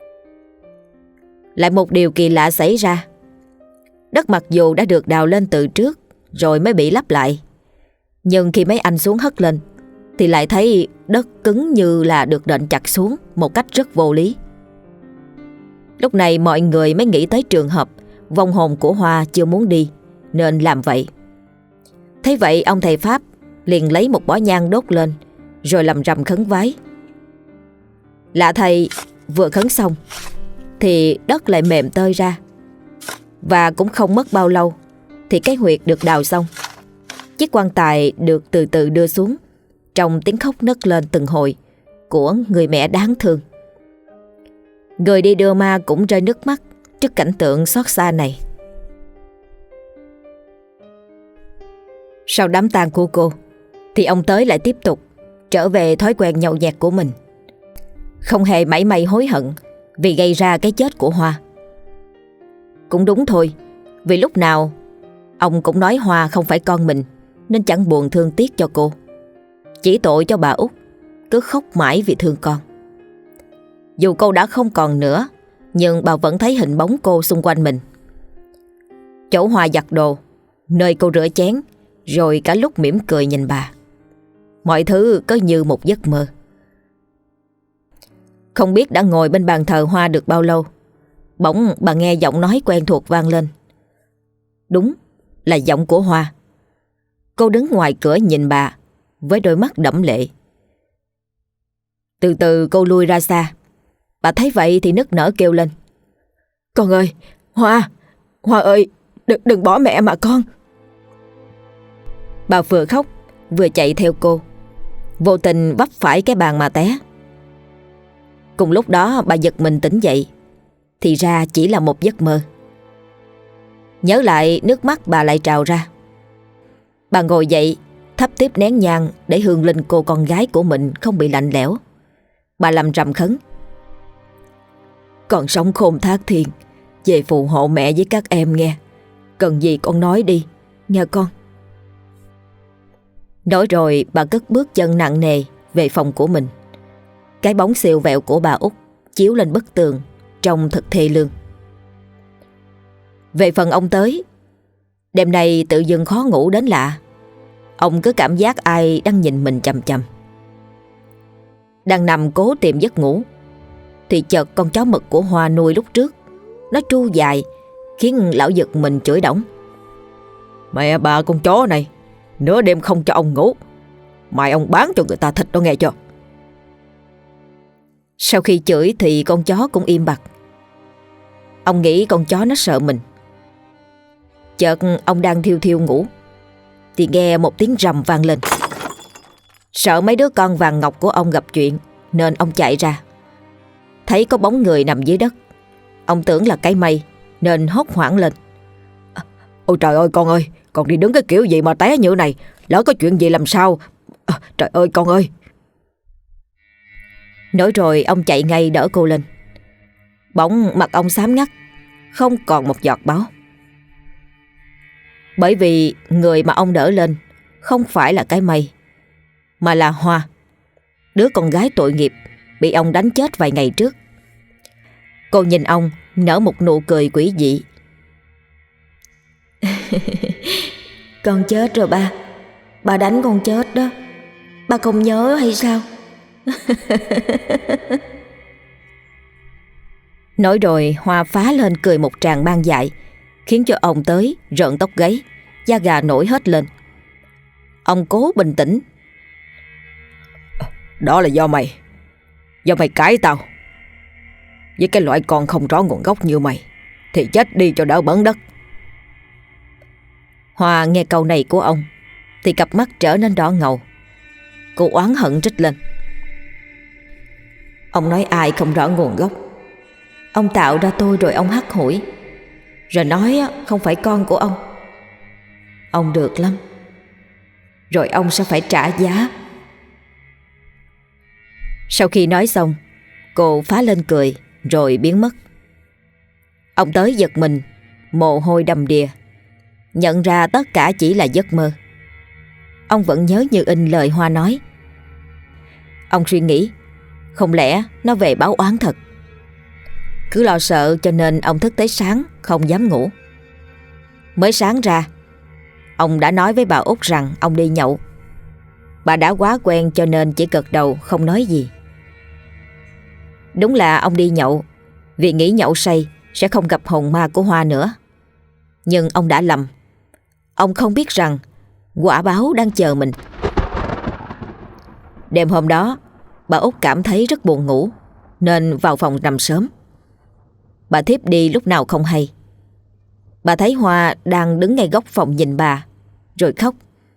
Speaker 1: Lại một điều kỳ lạ xảy ra. Đất mặc dù đã được đào lên từ trước rồi mới bị lấp lại, nhưng khi mấy anh xuống hất lên thì lại thấy đất cứng như là được nện chặt xuống một cách rất vô lý. Lúc này mọi người mới nghĩ tới trường hợp vong hồn của Hoa chưa muốn đi nên làm vậy. Thấy vậy ông thầy Pháp liền lấy một bó nhang đốt lên rồi lầm rầm khấn vái. Lạ thầy vừa khấn xong thì đất lại mềm tơi ra. Và cũng không mất bao lâu thì cái huyệt được đào xong. Chiếc quan tài được từ từ đưa xuống trong tiếng khóc nấc lên từng hồi của người mẹ đáng thương. Người đi đưa ma cũng rơi nước mắt trước cảnh tượng xót xa này. Sau đám tang của cô thì ông Tới lại tiếp tục trở về thói quen nhậu nhẹt của mình, không hề mảy may hối hận vì gây ra cái chết của Hoa. Cũng đúng thôi, vì lúc nào ông cũng nói Hoa không phải con mình nên chẳng buồn thương tiếc cho cô. Chỉ tội cho bà Út cứ khóc mãi vì thương con. Dù cô đã không còn nữa, nhưng bà vẫn thấy hình bóng cô xung quanh mình. Chỗ Hoa giặt đồ, nơi cô rửa chén, rồi cả lúc mỉm cười nhìn bà. Mọi thứ có như một giấc mơ. Không biết đã ngồi bên bàn thờ Hoa được bao lâu, Bỗng bà nghe giọng nói quen thuộc vang lên. Đúng là giọng của Hoa. Cô đứng ngoài cửa nhìn bà với đôi mắt đẫm lệ. Từ từ cô lui ra xa. Bà thấy vậy thì nức nở kêu lên. Con ơi, Hoa, Hoa ơi, đừng bỏ mẹ mà con. Bà vừa khóc vừa chạy theo cô, vô tình vấp phải cái bàn mà té. Cùng lúc đó bà giật mình tỉnh dậy, thì ra chỉ là một giấc mơ. Nhớ lại, nước mắt bà lại trào ra. Bà ngồi dậy, thắp tiếp nén nhang để hương linh cô con gái của mình không bị lạnh lẽo. Bà làm rầm khấn. Con sống khôn thác thiên, về phù hộ mẹ với các em nghe. Cần gì con nói đi, nghe con. Nói rồi bà cất bước chân nặng nề về phòng của mình. Cái bóng siêu vẹo của bà Út chiếu lên bức tường, trông thật thê lương. Về phần ông Tới, đêm nay tự dưng khó ngủ đến lạ. Ông cứ cảm giác ai đang nhìn mình chằm chằm. Đang nằm cố tìm giấc ngủ thì chợt con chó mực của Hoa nuôi lúc trước nó tru dài, khiến lão giật mình chửi đổng. Mẹ bà con chó này, nửa đêm không cho ông ngủ, mai ông bán cho người ta thịt đó nghe chưa. Sau khi chửi thì con chó cũng im bặt. Ông nghĩ con chó nó sợ mình. Chợt ông đang thiêu thiêu ngủ thì nghe một tiếng rầm vang lên. Sợ mấy đứa con vàng ngọc của ông gặp chuyện nên ông chạy ra. Thấy có bóng người nằm dưới đất. Ông tưởng là cái mây nên hốt hoảng lên. Ôi trời ơi con ơi, con đi đứng cái kiểu gì mà té như này, lỡ có chuyện gì làm sao. Trời ơi con ơi. Nói rồi ông chạy ngay đỡ cô lên. Bỗng mặt ông xám ngắt, không còn một giọt máu. Bởi vì người mà ông đỡ lên không phải là cái mây, mà là Hoa, đứa con gái tội nghiệp bị ông đánh chết vài ngày trước. Cô nhìn ông nở một nụ cười quỷ dị. Con chết rồi ba. Ba đánh con chết đó. Ba không nhớ hay sao? Nói rồi Hoa phá lên cười một tràng mang dại, khiến cho ông Tới rợn tóc gáy, da gà nổi hết lên. Ông cố bình tĩnh. Đó là do mày cãi tao. Với cái loại con không rõ nguồn gốc như mày thì chết đi cho đỡ bẩn đất. Hoa nghe câu này của ông thì cặp mắt trở nên đỏ ngầu. Cô oán hận rít lên. Ông nói ai không rõ nguồn gốc. Ông tạo ra tôi rồi ông hắt hủi, rồi nói không phải con của ông. Ông được lắm, rồi ông sẽ phải trả giá. Sau khi nói xong, cô phá lên cười rồi biến mất. Ông Tới giật mình, mồ hôi đầm đìa, nhận ra tất cả chỉ là giấc mơ. Ông vẫn nhớ như in lời Hoa nói. Ông suy nghĩ, không lẽ nó về báo oán thật. Cứ lo sợ cho nên ông thức tới sáng không dám ngủ. Mới sáng ra, ông đã nói với bà Út rằng ông đi nhậu. Bà đã quá quen cho nên chỉ gật đầu không nói gì. Đúng là ông đi nhậu vì nghĩ nhậu say sẽ không gặp hồn ma của Hoa nữa. Nhưng ông đã lầm. Ông không biết rằng quả báo đang chờ mình. Đêm hôm đó, bà Út cảm thấy rất buồn ngủ nên vào phòng nằm sớm. Bà thiếp đi lúc nào không hay. Bà thấy Hoa đang đứng ngay góc phòng nhìn bà, rồi khóc.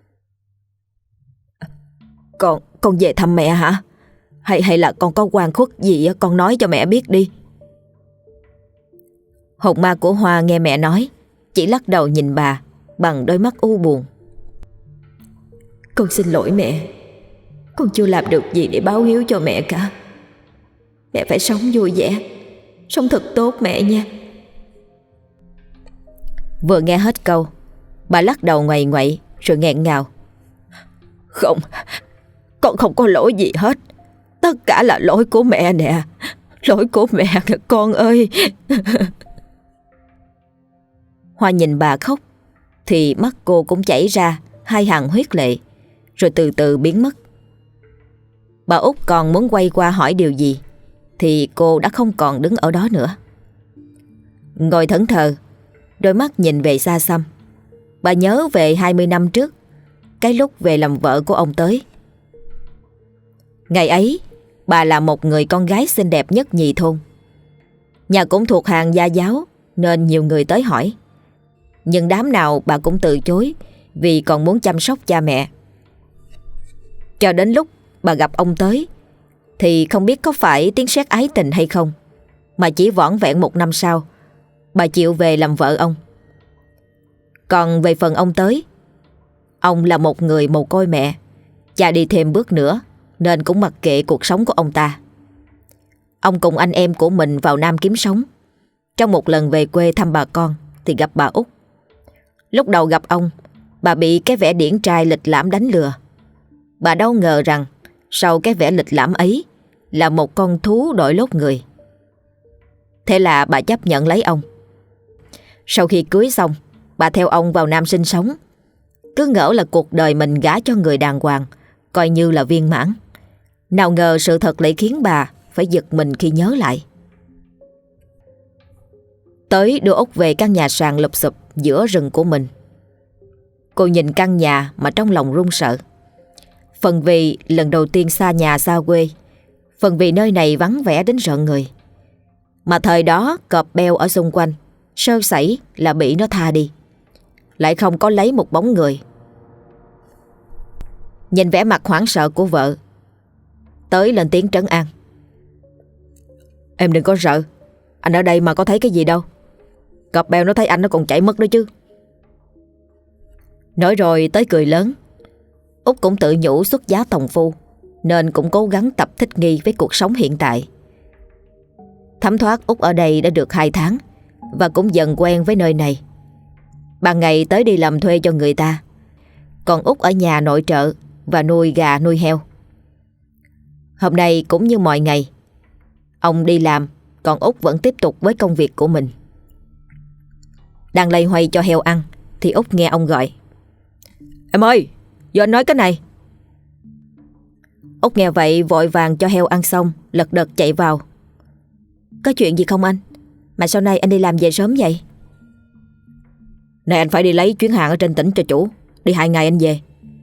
Speaker 1: Con về thăm mẹ hả? Hay là con có oan khuất gì con nói cho mẹ biết đi. Hồn ma của Hoa nghe mẹ nói, chỉ lắc đầu nhìn bà bằng đôi mắt u buồn. Con xin lỗi mẹ. Con chưa làm được gì để báo hiếu cho mẹ cả. Mẹ phải sống vui vẻ, sống thật tốt mẹ nha. Vừa nghe hết câu, bà lắc đầu ngoầy ngoậy rồi nghẹn ngào. Không, con không có lỗi gì hết. Tất cả là lỗi của mẹ nè. Lỗi của mẹ nè con ơi. Hoa nhìn bà khóc thì mắt cô cũng chảy ra hai hàng huyết lệ, rồi từ từ biến mất. Bà Út còn muốn quay qua hỏi điều gì thì cô đã không còn đứng ở đó nữa. ngồi thẫn thờ, đôi mắt nhìn về xa xăm. Bà nhớ về 20 năm trước, cái lúc về làm vợ của ông Tới. Ngày ấy, bà là một người con gái xinh đẹp nhất nhì thôn. Nhà cũng thuộc hàng gia giáo nên nhiều người tới hỏi. Nhưng đám nào bà cũng từ chối vì còn muốn chăm sóc cha mẹ. Cho đến lúc bà gặp ông Tới thì không biết có phải tiếng sét ái tình hay không, mà chỉ vỏn vẹn 1 năm sau, bà chịu về làm vợ ông. Còn về phần ông Tới, ông là một người mồ côi mẹ, cha đi thêm bước nữa nên cũng mặc kệ cuộc sống của ông ta. Ông cùng anh em của mình vào Nam kiếm sống. Trong một lần về quê thăm bà con thì gặp bà Út. Lúc đầu gặp ông, bà bị cái vẻ điển trai lịch lãm đánh lừa. Bà đâu ngờ rằng sau cái vẻ lịch lãm ấy là một con thú đội lốt người. Thế là bà chấp nhận lấy ông. Sau khi cưới xong, bà theo ông vào Nam sinh sống, cứ ngỡ là cuộc đời mình gả cho người đàng hoàng, coi như là viên mãn. Nào ngờ sự thật lại khiến bà phải giật mình khi nhớ lại. Tới đưa Út về căn nhà sàn lụp xụp giữa rừng của mình. Cô nhìn căn nhà mà trong lòng run sợ. Phần vì lần đầu tiên xa nhà xa quê, phần vì nơi này vắng vẻ đến rợn người. Mà thời đó cọp beo ở xung quanh, sơ sẩy là bị nó tha đi, lại không có lấy một bóng người. Nhìn vẻ mặt hoảng sợ của vợ, Tới lên tiếng trấn an. Em đừng có sợ, anh ở đây mà có thấy cái gì đâu. Cọp beo nó thấy anh nó còn chạy mất đó chứ. Nói rồi Tới cười lớn. Út cũng tự nhủ xuất giá tòng phu nên cũng cố gắng tập thích nghi với cuộc sống hiện tại. Thấm thoát Út ở đây đã được 2 tháng và cũng dần quen với nơi này. Ban ngày Tới đi làm thuê cho người ta, còn Út ở nhà nội trợ và nuôi gà nuôi heo. Hôm nay cũng như mọi ngày, ông đi làm, còn Út vẫn tiếp tục với công việc của mình. Đang loay hoay cho heo ăn thì Út nghe ông gọi. Em ơi, giờ anh nói cái này. Út nghe vậy vội vàng cho heo ăn xong, lật đật chạy vào. Có chuyện gì không anh? Mà sau này anh đi làm về sớm vậy? Này anh phải đi lấy chuyến hàng ở trên tỉnh cho chủ. Đi 2 ngày anh về.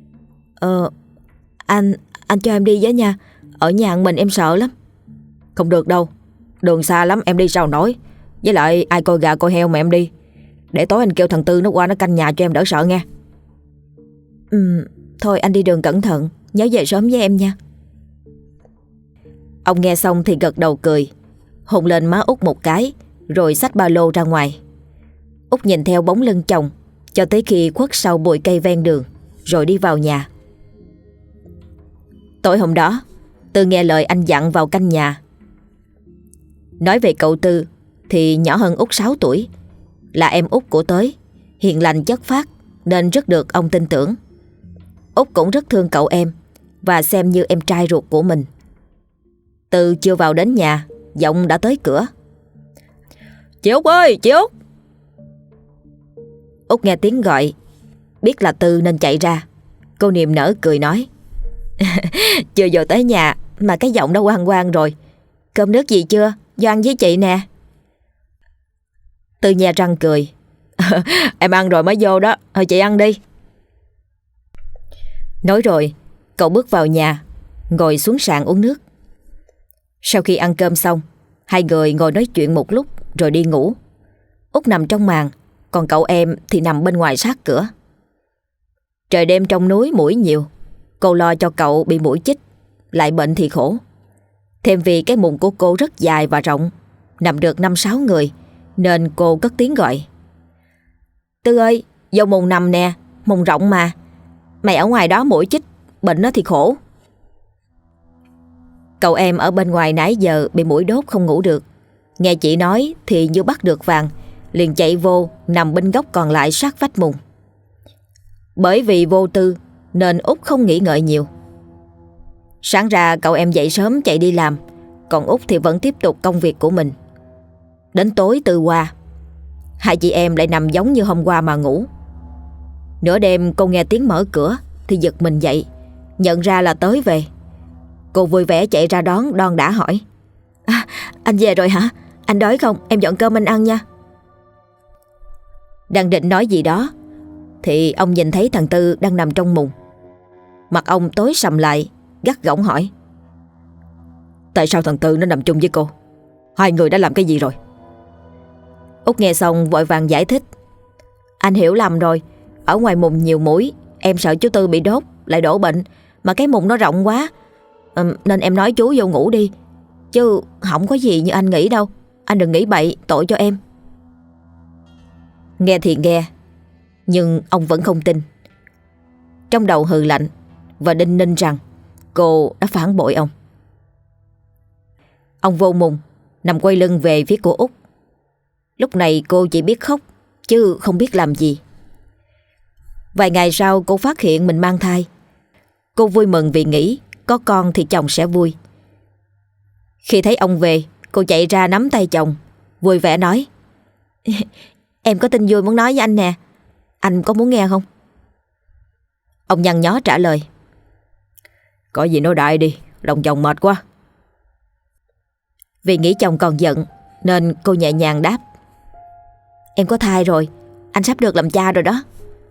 Speaker 1: Anh cho em đi với nha. Ở nhà mình em sợ lắm. Không được đâu, đường xa lắm em đi sao nổi. Với lại ai coi gà coi heo mà em đi. Để tối anh kêu thằng Tư nó qua nó canh nhà cho em đỡ sợ nghe. Thôi anh đi đường cẩn thận, nhớ về sớm với em nha. Ông nghe xong thì gật đầu cười, hôn lên má Út một cái, rồi xách ba lô ra ngoài. Út nhìn theo bóng lưng chồng cho tới khi khuất sau bụi cây ven đường, rồi đi vào nhà. Tối hôm đó, Tư nghe lời anh dặn vào canh nhà. Nói về cậu Tư thì nhỏ hơn Út 6 tuổi, là em út của Tới, hiền lành chất phác nên rất được ông tin tưởng. Út cũng rất thương cậu em và xem như em trai ruột của mình. Tư chưa vào đến nhà, giọng đã tới cửa. Chị Út ơi, chị Út! Út nghe tiếng gọi, biết là Tư nên chạy ra. Cô niềm nở cười nói. Chưa vô tới nhà mà cái giọng đã quang quang rồi. Cơm nước gì chưa? Vô ăn với chị nè. Tư nhe răng cười. Em ăn rồi mới vô đó, thôi chị ăn đi. Nói rồi, cậu bước vào nhà, ngồi xuống sàn uống nước. Sau khi ăn cơm xong, hai người ngồi nói chuyện một lúc rồi đi ngủ. Út nằm trong màn, còn cậu em thì nằm bên ngoài sát cửa. Trời đêm trong núi muỗi nhiều, cô lo cho cậu bị muỗi chích, lại bệnh thì khổ. Thêm vì cái mùng của cô rất dài và rộng, nằm được 5-6 người, nên cô cất tiếng gọi. Tư ơi, vô mùng nằm nè, mùng rộng mà. Mày ở ngoài đó muỗi chích, bệnh nó thì khổ. Cậu em ở bên ngoài nãy giờ bị muỗi đốt không ngủ được. Nghe chị nói thì như bắt được vàng, liền chạy vô nằm bên góc còn lại sát vách mùng. Bởi vì vô tư nên Út không nghĩ ngợi nhiều. Sáng ra cậu em dậy sớm chạy đi làm, còn Út thì vẫn tiếp tục công việc của mình. Đến tối Tư qua, hai chị em lại nằm giống như hôm qua mà ngủ. Nửa đêm cô nghe tiếng mở cửa thì giật mình dậy, nhận ra là Tới về. Cô vui vẻ chạy ra đón, đon đã hỏi. Anh về rồi hả? Anh đói không? Em dọn cơm anh ăn nha. Đang định nói gì đó thì ông nhìn thấy thằng Tư đang nằm trong mùng. Mặt ông tối sầm lại, gắt gỏng hỏi: Tại sao thằng Tư nó nằm chung với cô? Hai người đã làm cái gì rồi?
Speaker 3: Út nghe xong vội vàng giải thích: Anh hiểu lầm rồi, ở ngoài mùng nhiều muỗi, em sợ chú Tư bị đốt lại đổ bệnh, mà cái mùng nó rộng quá, nên em nói chú vô ngủ đi, chứ không có gì như anh nghĩ đâu. Anh đừng nghĩ bậy, tội cho em.
Speaker 1: Nghe thì nghe, nhưng ông vẫn không tin. Trong đầu hừ lạnh và đinh ninh rằng cô đã phản bội ông. Ông vô mùng, nằm quay lưng về phía cô Út. Lúc này cô chỉ biết khóc, chứ không biết làm gì. Vài ngày sau cô phát hiện mình mang thai. Cô vui mừng vì nghĩ có con thì chồng sẽ vui. Khi thấy ông về, cô chạy ra nắm tay chồng, vui vẻ nói:
Speaker 3: Em có tin vui muốn nói với anh nè, anh có muốn nghe không?
Speaker 1: Ông nhăn nhó trả lời:
Speaker 2: Có gì nói đại đi, lòng chồng mệt quá.
Speaker 1: Vì nghĩ chồng còn giận nên cô nhẹ nhàng đáp:
Speaker 3: Em có thai rồi, anh sắp được làm cha rồi đó.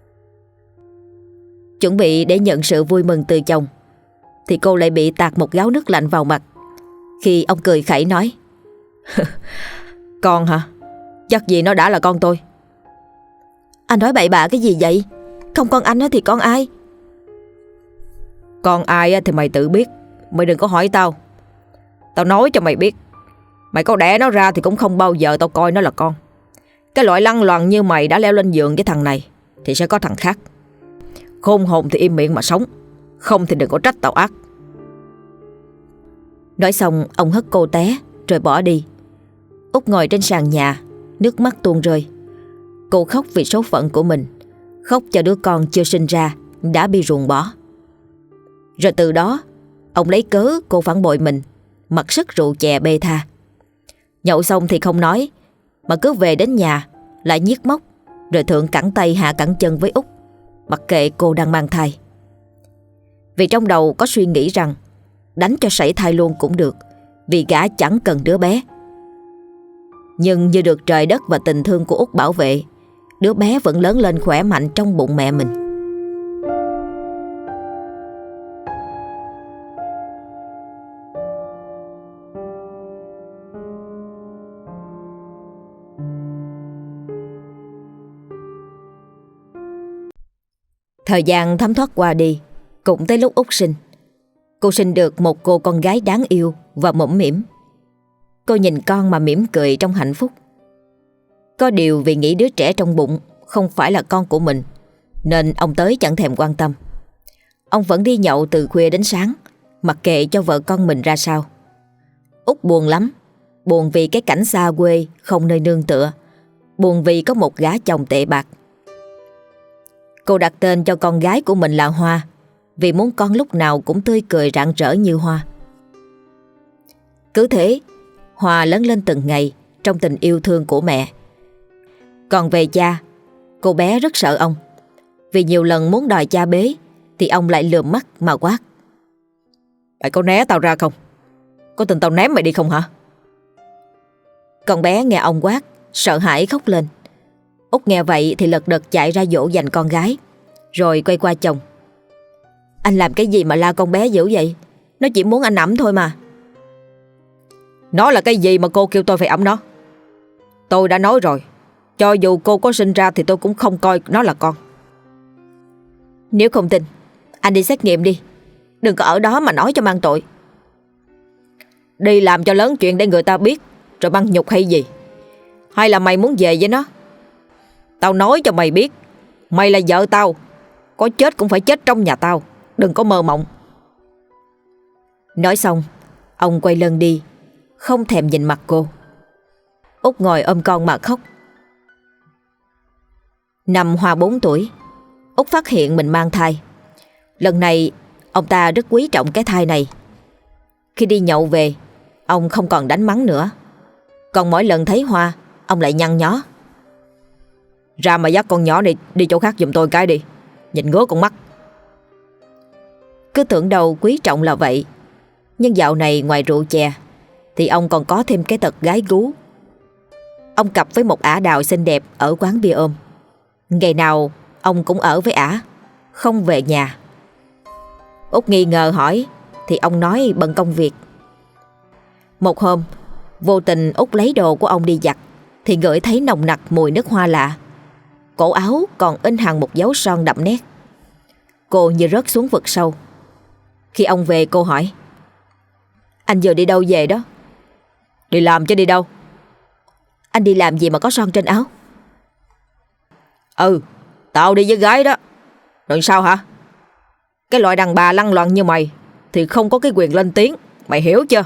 Speaker 1: Chuẩn bị để nhận sự vui mừng từ chồng thì cô lại bị tạt một gáo nước lạnh vào mặt khi ông cười khẩy nói:
Speaker 2: Con hả? Chắc gì nó đã là con tôi.
Speaker 3: Anh nói bậy bạ cái gì vậy? Không con anh thì con ai?
Speaker 2: Con ai thì mày tự biết, mày đừng có hỏi tao. Tao nói cho mày biết, mày có đẻ nó ra thì cũng không bao giờ tao coi nó là con. Cái loại lăng loàn như mày đã leo lên giường với thằng này thì sẽ có thằng khác. Khôn hồn thì im miệng mà sống, không thì đừng có trách tao ác.
Speaker 1: Nói xong ông hất cô té rồi bỏ đi. Út ngồi trên sàn nhà, nước mắt tuôn rơi. Cô khóc vì số phận của mình, khóc cho đứa con chưa sinh ra đã bị ruồng bỏ. Rồi từ đó ông lấy cớ cô phản bội mình, mặc sức rượu chè bê tha. Nhậu xong thì không nói, mà cứ về đến nhà lại nhiếc móc, rồi thượng cẳng tay hạ cẳng chân với Út, mặc kệ cô đang mang thai. Vì trong đầu có suy nghĩ rằng đánh cho sảy thai luôn cũng được, vì gã chẳng cần đứa bé. Nhưng như được trời đất và tình thương của Út bảo vệ, đứa bé vẫn lớn lên khỏe mạnh trong bụng mẹ mình. Thời gian thấm thoát qua đi, cũng tới lúc Út sinh. Cô sinh được một cô con gái đáng yêu và mõm mĩm. Cô nhìn con mà mỉm cười trong hạnh phúc. Có điều vì nghĩ đứa trẻ trong bụng không phải là con của mình, nên ông Tới chẳng thèm quan tâm. Ông vẫn đi nhậu từ khuya đến sáng, mặc kệ cho vợ con mình ra sao. Út buồn lắm, buồn vì cái cảnh xa quê không nơi nương tựa, buồn vì có một gã chồng tệ bạc. Cô đặt tên cho con gái của mình là Hoa, vì muốn con lúc nào cũng tươi cười rạng rỡ như hoa. Cứ thế, Hoa lớn lên từng ngày trong tình yêu thương của mẹ. Còn về cha, cô bé rất sợ ông, vì nhiều lần muốn đòi cha bế thì ông lại lườm mắt mà quát:
Speaker 2: Mày có né tao ra không? Có tin tao ném mày đi không hả?
Speaker 1: Con bé nghe ông quát, sợ hãi khóc lên. Út nghe vậy thì lật đật chạy ra dỗ dành con gái, rồi quay qua chồng: Anh làm cái gì mà la con bé dữ vậy? Nó chỉ muốn anh ẵm thôi mà.
Speaker 2: Nó là cái gì mà cô kêu tôi phải ẵm nó? Tôi đã nói rồi, cho dù cô có sinh ra thì tôi cũng không coi nó là con.
Speaker 1: Nếu không tin, anh đi xét nghiệm đi, đừng có ở đó mà nói cho mang tội.
Speaker 2: Đi làm cho lớn chuyện để người ta biết rồi băng nhục hay gì? Hay là mày muốn về với nó? Tao nói cho mày biết, mày là vợ tao, có chết cũng phải chết trong nhà tao, đừng có mơ mộng.
Speaker 1: Nói xong, ông quay lưng đi, không thèm nhìn mặt cô. Út ngồi ôm con mà khóc. Năm Hoa 4 tuổi, Út phát hiện mình mang thai. Lần này, ông ta rất quý trọng cái thai này. Khi đi nhậu về, ông không còn đánh mắng nữa. Còn mỗi lần thấy Hoa, ông lại nhăn nhó:
Speaker 2: Ra mà dắt con nhỏ này đi chỗ khác giùm tôi cái đi, nhìn ngứa con mắt.
Speaker 1: Cứ tưởng đâu quý trọng là vậy, nhưng dạo này ngoài rượu chè thì ông còn có thêm cái tật gái gú. Ông cặp với một ả đào xinh đẹp ở quán bia ôm, Ngày nào ông cũng ở với ả, không về nhà. Út nghi ngờ hỏi thì ông nói bận công việc. Một hôm, vô tình Út lấy đồ của ông đi giặt thì ngửi thấy nồng nặc mùi nước hoa lạ. Cổ áo còn in hằn một dấu son đậm nét. Cô như rớt xuống vực sâu. Khi ông về cô hỏi: "Anh vừa đi đâu về đó?"
Speaker 2: Đi làm chứ đi đâu.
Speaker 1: "Anh đi làm gì mà có son trên áo?"
Speaker 2: Ừ, tao đi với gái đó. Rồi sao hả? Cái loại đàn bà lăng loàn như mày thì không có cái quyền lên tiếng, mày hiểu chưa?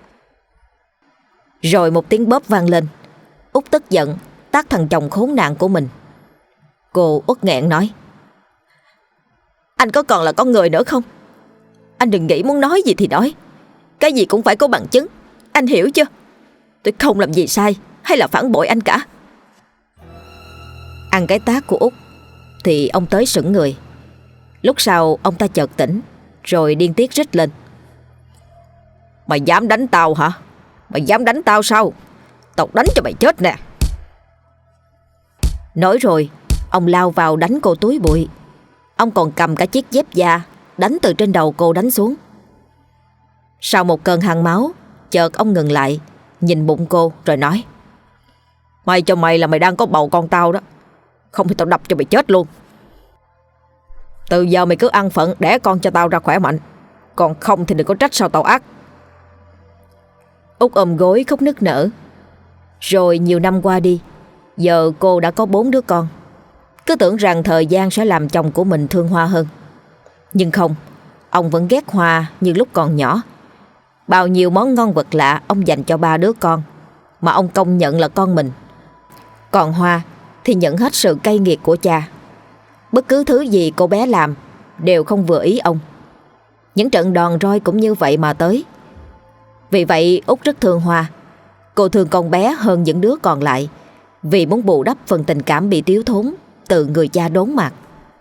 Speaker 1: Rồi một tiếng bóp vang lên. Út tức giận tát thằng chồng khốn nạn của mình. Cô uất nghẹn nói: "Anh có còn là con người nữa không? Anh đừng nghĩ muốn nói gì thì nói. Cái gì cũng phải có bằng chứng. Anh hiểu chưa? Tôi không làm gì sai hay là phản bội anh cả." Ăn cái tát của Út thì ông tới sững người. Lúc sau ông ta chợt tỉnh, rồi điên tiết rít lên:
Speaker 2: "Mày dám đánh tao hả? Mày dám đánh tao sao? Tao đánh cho mày chết nè."
Speaker 1: Nói rồi ông lao vào đánh cô túi bụi. Ông còn cầm cả chiếc dép da đánh từ trên đầu cô đánh xuống. Sau một cơn hăng máu, chợt ông ngừng lại, nhìn bụng cô rồi nói:
Speaker 2: "May cho mày là mày đang có bầu con tao đó, không thì tao đập cho mày chết luôn. Từ giờ mày cứ ăn phận đẻ con cho tao ra khỏe mạnh, còn không thì đừng có trách sao tao ác."
Speaker 1: Út ôm gối khóc nức nở. Rồi nhiều năm qua đi, giờ cô đã có 4 đứa con. Cứ tưởng rằng thời gian sẽ làm chồng của mình thương Hoa hơn. Nhưng không, ông vẫn ghét Hoa như lúc còn nhỏ. Bao nhiêu món ngon vật lạ ông dành cho 3 đứa con, mà ông công nhận là con mình. Còn Hoa thì nhận hết sự cay nghiệt của cha. Bất cứ thứ gì cô bé làm đều không vừa ý ông. Những trận đòn roi cũng như vậy mà tới. Vì vậy Út rất thương Hoa. Cô thương con bé hơn những đứa còn lại, vì muốn bù đắp phần tình cảm bị thiếu thốn từ người cha đốn mạt.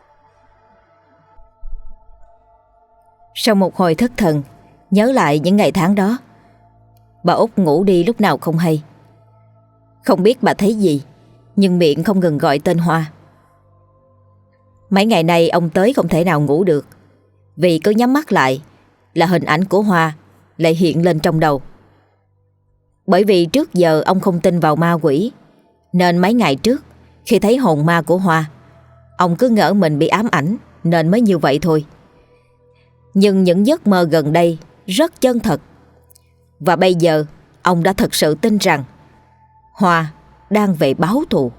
Speaker 1: Sau một hồi thất thần, nhớ lại những ngày tháng đó, bà Út ngủ đi lúc nào không hay. Không biết bà thấy gì, nhưng miệng không ngừng gọi tên Hoa. Mấy ngày nay ông tới không thể nào ngủ được, vì cứ nhắm mắt lại là hình ảnh của Hoa lại hiện lên trong đầu. Bởi vì trước giờ ông không tin vào ma quỷ, nên mấy ngày trước khi thấy hồn ma của Hoa, ông cứ ngỡ mình bị ám ảnh nên mới như vậy thôi. Nhưng những giấc mơ gần đây rất chân thật. Và bây giờ ông đã thật sự tin rằng Hoa đang về báo thù.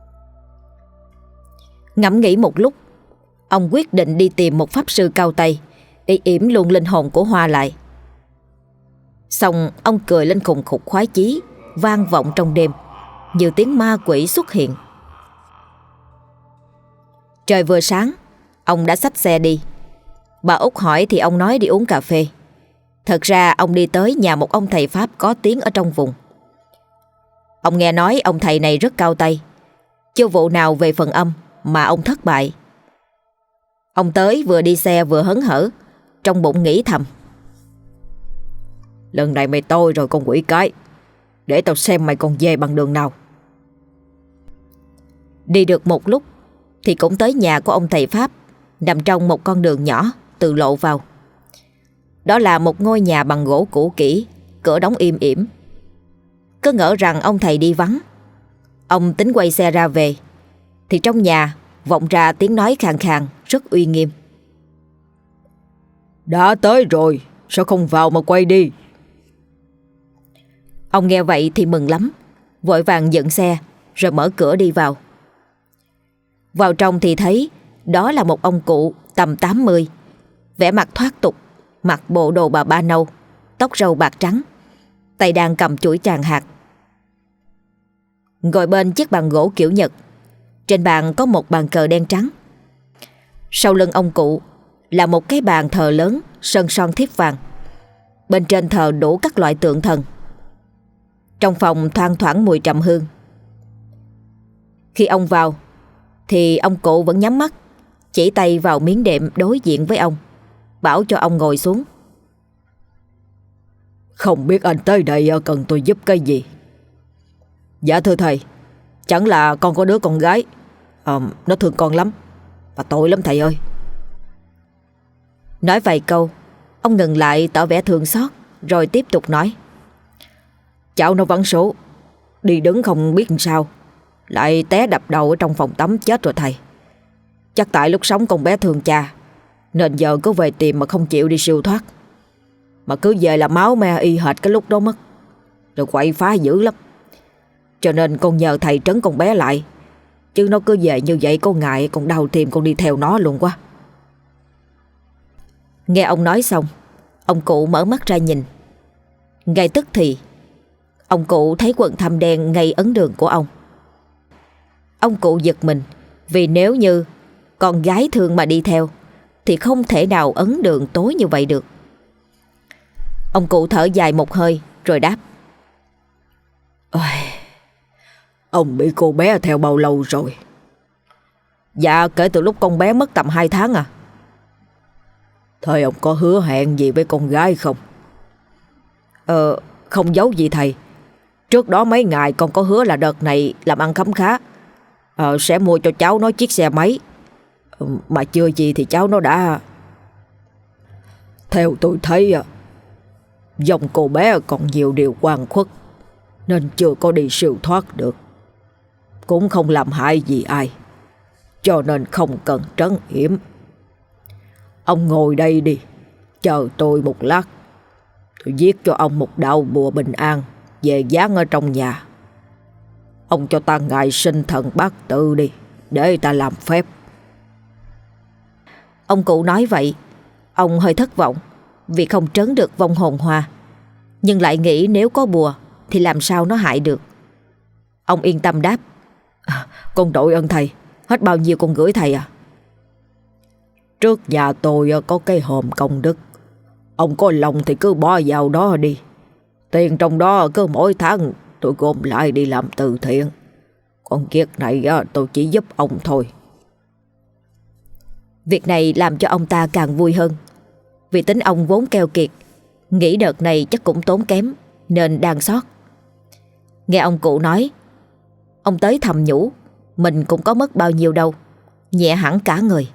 Speaker 1: Ngẫm nghĩ một lúc, ông quyết định đi tìm một pháp sư cao tay để yểm luôn linh hồn của Hoa lại. Xong ông cười lên khùng khục khoái chí, vang vọng trong đêm như tiếng ma quỷ xuất hiện. Trời vừa sáng, ông đã xách xe đi. Bà Út hỏi thì ông nói đi uống cà phê. Thật ra ông đi tới nhà một ông thầy Pháp có tiếng ở trong vùng. Ông nghe nói ông thầy này rất cao tay, chưa vụ nào về phần âm mà ông thất bại. Ông tới vừa đi xe vừa hớn hở, trong bụng nghĩ thầm:
Speaker 2: "Lần này mày tôi rồi con quỷ cái, để tao xem mày còn về bằng đường nào."
Speaker 1: Đi được một lúc thì cũng tới nhà của ông thầy Pháp, nằm trong một con đường nhỏ từ lộ vào. Đó là một ngôi nhà bằng gỗ cũ kỹ, cửa đóng im ỉm. Cứ ngỡ rằng ông thầy đi vắng. Ông tính quay xe ra về thì trong nhà vọng ra tiếng nói khàn khàn rất uy nghiêm:
Speaker 2: "Đã tới rồi, sao không vào mà quay đi?"
Speaker 1: Ông nghe vậy thì mừng lắm, vội vàng dựng xe rồi mở cửa đi vào. Vào trong thì thấy đó là một ông cụ tầm 80, vẻ mặt thoát tục, mặc bộ đồ bà ba nâu, tóc râu bạc trắng, tay đang cầm chuỗi tràng hạt. Ngồi bên chiếc bàn gỗ kiểu Nhật, trên bàn có một bàn cờ đen trắng. Sau lưng ông cụ là một cái bàn thờ lớn sơn son thiếp vàng. Bên trên thờ đủ các loại tượng thần. Trong phòng thoang thoảng mùi trầm hương. Khi ông vào thì ông cụ vẫn nhắm mắt, chỉ tay vào miếng đệm đối diện với ông, bảo cho ông ngồi xuống.
Speaker 2: "Không biết anh tới đây cần tôi giúp cái gì?" "Dạ thưa thầy, chẳng là con có đứa con gái, Nó thương con lắm, và tội lắm thầy ơi.
Speaker 1: Nói vài câu, ông ngừng lại tỏ vẻ thương xót, rồi tiếp tục nói.
Speaker 2: Cháu nó vắng số, đi đứng không biết làm sao, lại té đập đầu ở trong phòng tắm chết rồi thầy. Chắc tại lúc sống con bé thương cha, nên giờ cứ về tìm mà không chịu đi siêu thoát. Mà cứ về là máu me y hệt cái lúc đó mất, rồi quậy phá dữ lắm. Cho nên con nhờ thầy trấn con bé lại, chứ nó cứ về như vậy có ngại con đau tim con đi theo nó luôn quá.
Speaker 1: Nghe ông nói xong, ông cụ mở mắt ra nhìn. Ngay tức thì ông cụ thấy quần thâm đen ngay ấn đường của ông. Ông cụ giật mình, vì nếu như con gái thương mà đi theo thì không thể nào ấn đường tối như vậy được. Ông cụ thở dài một hơi rồi đáp.
Speaker 2: Ông bị cô bé theo bao lâu rồi? Dạ kể từ lúc con bé mất tầm 2 tháng à. Thôi ông có hứa hẹn gì với con gái không? Không giấu gì thầy. Trước đó mấy ngày con có hứa là đợt này làm ăn khấm khá, sẽ mua cho cháu nó chiếc xe máy. Mà chưa gì thì cháu nó đã... Theo tôi thấy dòng cô bé còn nhiều điều oan khuất, nên chưa có đi siêu thoát được. Cũng không làm hại gì ai, cho nên không cần trấn yểm. Ông ngồi đây đi, chờ tôi một lát. Tôi viết cho ông một đạo bùa bình an về dán ở trong nhà. Ông cho ta ngài sinh thần bát tự đi, để ta làm phép.
Speaker 1: Ông cụ nói vậy, ông hơi thất vọng vì không trấn được vong hồn Hoa, nhưng lại nghĩ nếu có bùa thì làm sao nó hại được. Ông yên tâm đáp.
Speaker 2: Con đội ơn thầy. Hết bao nhiêu con gửi thầy à? Trước nhà tôi có cái hòm công đức, ông có lòng thì cứ bỏ vào đó đi. Tiền trong đó cứ mỗi tháng tôi gom lại đi làm từ thiện. Còn việc này tôi chỉ giúp ông thôi.
Speaker 1: Việc này làm cho ông ta càng vui hơn, vì tính ông vốn keo kiệt, nghĩ đợt này chắc cũng tốn kém nên đang xót. Nghe ông cụ nói, ông tới thầm nhủ mình cũng có mất bao nhiêu đâu, nhẹ hẳn cả người.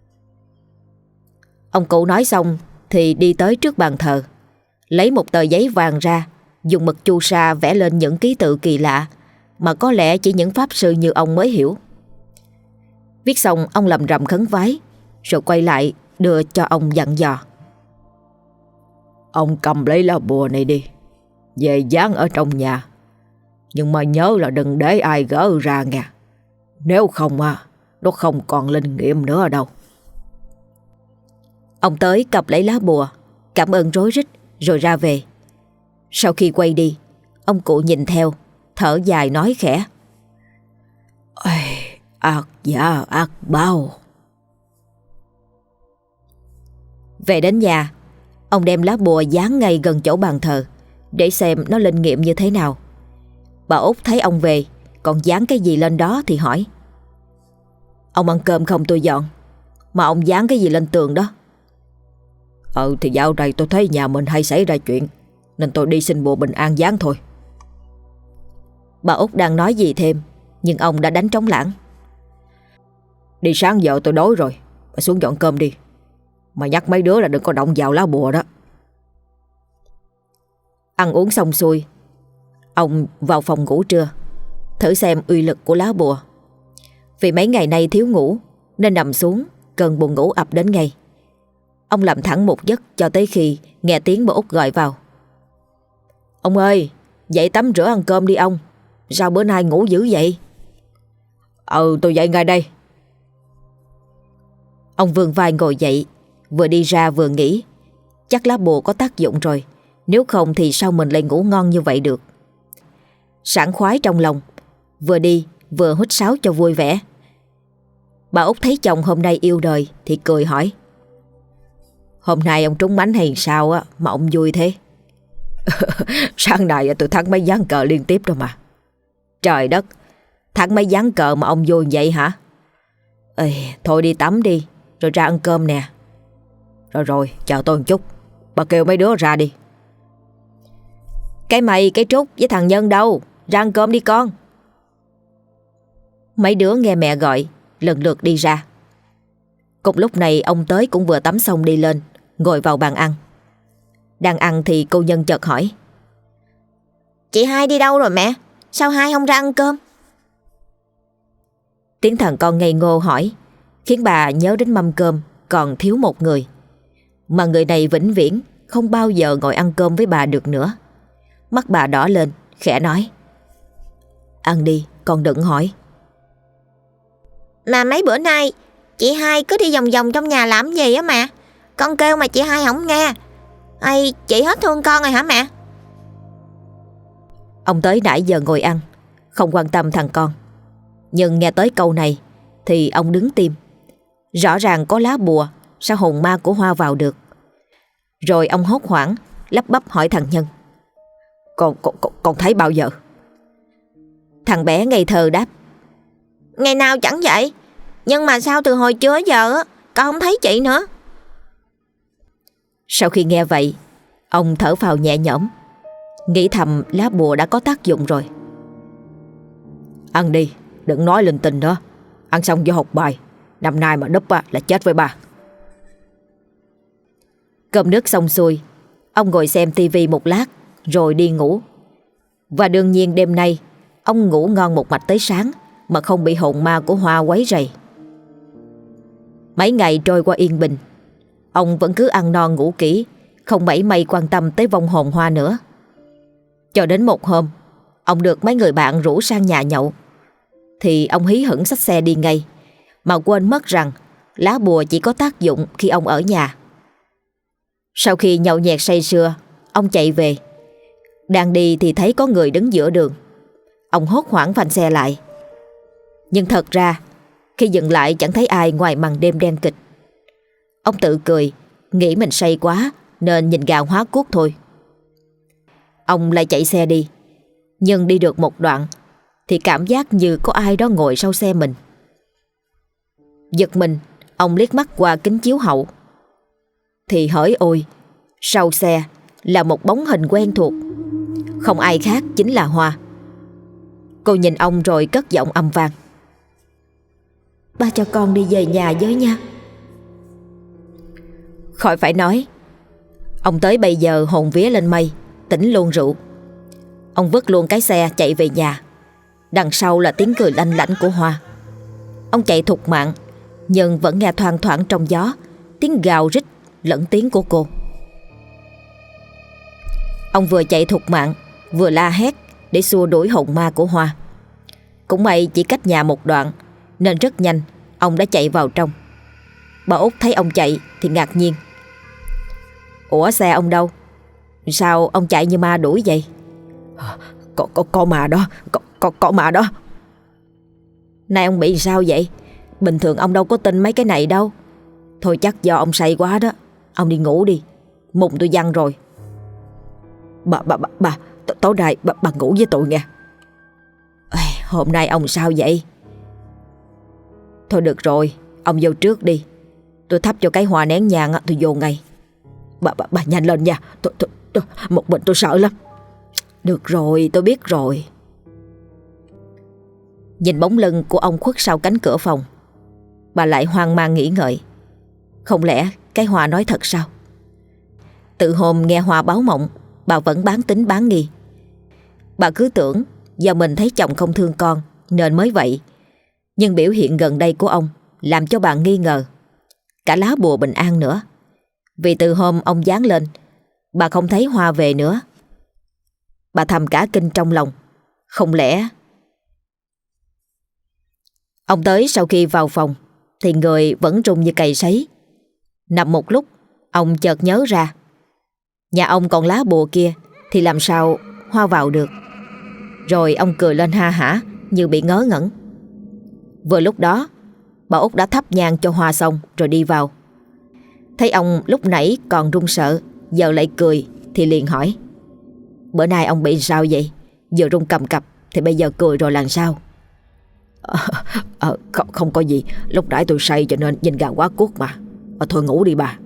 Speaker 1: Ông cụ nói xong thì đi tới trước bàn thờ, lấy một tờ giấy vàng ra, dùng mực chu sa vẽ lên những ký tự kỳ lạ mà có lẽ chỉ những pháp sư như ông mới hiểu. Viết xong ông lầm rầm khấn vái, rồi quay lại đưa cho ông dặn dò.
Speaker 2: Ông cầm lấy lá bùa này đi, về dán ở trong nhà. Nhưng mà nhớ là đừng để ai gỡ ra nha. Nếu không nó không còn linh nghiệm nữa đâu.
Speaker 1: Ông tới cặp lấy lá bùa, cảm ơn rối rít rồi ra về. Sau khi quay đi, ông cụ nhìn theo, thở dài nói khẽ.
Speaker 2: Ác giả ác báo.
Speaker 1: Về đến nhà, ông đem lá bùa dán ngay gần chỗ bàn thờ để xem nó linh nghiệm như thế nào. Bà Út thấy ông về còn dán cái gì lên đó thì hỏi. Ông ăn cơm không tôi dọn, mà ông dán cái gì lên tường đó?
Speaker 2: Thì dạo này tôi thấy nhà mình hay xảy ra chuyện, nên tôi đi xin bùa bình an dán thôi.
Speaker 1: Bà Út đang nói gì thêm, nhưng ông đã đánh trống lảng.
Speaker 2: Đi sáng giờ tôi đói rồi, bà xuống dọn cơm đi. Mà nhắc mấy đứa là đừng có động vào lá bùa đó.
Speaker 1: Ăn uống xong xuôi, ông vào phòng ngủ trưa, thử xem uy lực của lá bùa. Vì mấy ngày nay thiếu ngủ nên nằm xuống, cơn buồn ngủ ập đến ngay. Ông làm thẳng một giấc cho tới khi nghe tiếng bà Út gọi vào. Ông ơi, dậy tắm rửa ăn cơm đi ông. Sao bữa nay ngủ dữ vậy?
Speaker 2: Tôi dậy ngay đây.
Speaker 1: Ông vươn vai ngồi dậy, vừa đi ra vừa nghĩ. Chắc lá bùa có tác dụng rồi, nếu không thì sao mình lại ngủ ngon như vậy được. Sảng khoái trong lòng, vừa đi vừa huýt sáo cho vui vẻ. Bà Út thấy chồng hôm nay yêu đời thì cười hỏi. Hôm nay ông trúng mánh hay sao mà ông vui thế?
Speaker 2: Sáng nay tôi thắng mấy ván cờ liên tiếp đó mà.
Speaker 1: Trời đất, thắng mấy ván cờ mà ông vui vậy hả? Thôi đi tắm đi, rồi ra ăn cơm nè.
Speaker 2: Rồi, chờ tôi một chút. Bà kêu mấy đứa ra đi.
Speaker 1: Cái mày, cái Trúc với thằng Nhân đâu? Ra ăn cơm đi con. Mấy đứa nghe mẹ gọi lần lượt đi ra. Cùng lúc này ông Tới cũng vừa tắm xong đi lên, ngồi vào bàn ăn. Đang ăn thì cô Nhân chợt hỏi:
Speaker 3: Chị hai đi đâu rồi mẹ? Sao hai không ra ăn cơm?
Speaker 1: Tiếng thằng con ngây ngô hỏi khiến bà nhớ đến mâm cơm còn thiếu một người, mà người này vĩnh viễn không bao giờ ngồi ăn cơm với bà được nữa. Mắt bà đỏ lên, khẽ nói: Ăn đi, con đừng hỏi.
Speaker 3: Mà mấy bữa nay chị hai cứ đi vòng vòng trong nhà làm gì á mẹ? Con kêu mà chị hai không nghe. Hay chị hết thương con rồi hả mẹ?
Speaker 1: Ông Tới nãy giờ ngồi ăn, không quan tâm thằng con, nhưng nghe tới câu này thì ông đứng tim. Rõ ràng có lá bùa, sao hồn ma của Hoa vào được? Rồi ông hốt hoảng lắp bắp hỏi thằng Nhân:
Speaker 2: Con thấy bao giờ?
Speaker 1: Thằng bé ngây thơ đáp:
Speaker 3: Ngày nào chẳng vậy. Nhưng mà sao từ hồi trưa giờ á, con không thấy chị nữa.
Speaker 1: Sau khi nghe vậy, ông thở phào nhẹ nhõm, nghĩ thầm lá bùa đã có tác dụng rồi.
Speaker 2: Ăn đi, đừng nói linh tinh nữa. Ăn xong vô học bài. Năm nay mà đúp là chết với bà.
Speaker 1: Cơm nước xong xuôi, ông ngồi xem tivi một lát rồi đi ngủ. Và đương nhiên đêm nay ông ngủ ngon một mạch tới sáng mà không bị hồn ma của Hoa quấy rầy. Mấy ngày trôi qua yên bình, ông vẫn cứ ăn no ngủ kỹ, không mảy may quan tâm tới vong hồn Hoa nữa. Cho đến một hôm, ông được mấy người bạn rủ sang nhà nhậu, thì ông hí hửng xách xe đi ngay, mà quên mất rằng lá bùa chỉ có tác dụng khi ông ở nhà. Sau khi nhậu nhẹt say sưa, ông chạy về. Đang đi thì thấy có người đứng giữa đường. Ông hốt hoảng phanh xe lại. Nhưng thật ra khi dừng lại chẳng thấy ai ngoài màn đêm đen kịch. Ông tự cười, nghĩ mình say quá nên nhìn gà hóa cuốc thôi. Ông lại chạy xe đi. Nhưng đi được một đoạn thì cảm giác như có ai đó ngồi sau xe mình. Giật mình, ông liếc mắt qua kính chiếu hậu thì hỡi ôi, sau xe là một bóng hình quen thuộc. Không ai khác chính là Hoa. Cô nhìn ông rồi cất giọng âm vang: Ba cho con đi về nhà với nha. Khỏi phải nói, ông tới bây giờ hồn vía lên mây, tỉnh luôn rượu. Ông vứt luôn cái xe chạy về nhà. Đằng sau là tiếng cười lanh lảnh của Hoa. Ông chạy thục mạng, nhưng vẫn nghe thoang thoảng trong gió tiếng gào rít lẫn tiếng của cô. Ông vừa chạy thục mạng vừa la hét để xua đuổi hồn ma của Hoa. Cũng may chỉ cách nhà một đoạn nên rất nhanh ông đã chạy vào trong. Bà Út thấy ông chạy thì ngạc nhiên: Ủa, xe ông đâu? Sao ông chạy như ma đuổi vậy?
Speaker 2: Có ma đó. Có ma đó.
Speaker 1: Này ông bị sao vậy? Bình thường ông đâu có tin mấy cái này đâu. Thôi chắc do ông say quá đó. Ông đi ngủ đi, mùng tôi văng rồi.
Speaker 2: Bà tối nay bà ngủ với tôi nghe.
Speaker 1: Hôm nay ông sao vậy?
Speaker 2: Thôi được rồi, ông vô trước đi. Tôi thắp cho cái hoa nén nhang tôi vô ngay. Bà nhanh lên nha. Tôi, một mình tôi sợ lắm.
Speaker 1: Được rồi, tôi biết rồi. Nhìn bóng lưng của ông khuất sau cánh cửa phòng, bà lại hoang mang nghĩ ngợi. Không lẽ cái Hoa nói thật sao? Từ hôm nghe Hoa báo mộng, bà vẫn bán tín bán nghi. Bà cứ tưởng do mình thấy chồng không thương con nên mới vậy. Nhưng biểu hiện gần đây của ông làm cho bà nghi ngờ. Cả lá bùa bình an nữa. Vì từ hôm ông dán lên, bà không thấy Hoa về nữa. Bà thầm cả kinh trong lòng. Không lẽ... Ông tới sau khi vào phòng thì người vẫn run như cầy sấy. Nằm một lúc, ông chợt nhớ ra nhà ông còn lá bùa kia thì làm sao Hoa vào được. Rồi ông cười lên ha hả như bị ngớ ngẩn. Vừa lúc đó, bà Út đã thắp nhang cho Hoa xong rồi đi vào. Thấy ông lúc nãy còn run sợ, giờ lại cười thì liền hỏi: Bữa nay ông bị sao vậy? Vừa run cầm cập thì bây giờ cười rồi làm sao?
Speaker 2: Không có gì. Lúc nãy tôi say cho nên nhìn gà quá cuốc mà. Thôi ngủ đi bà.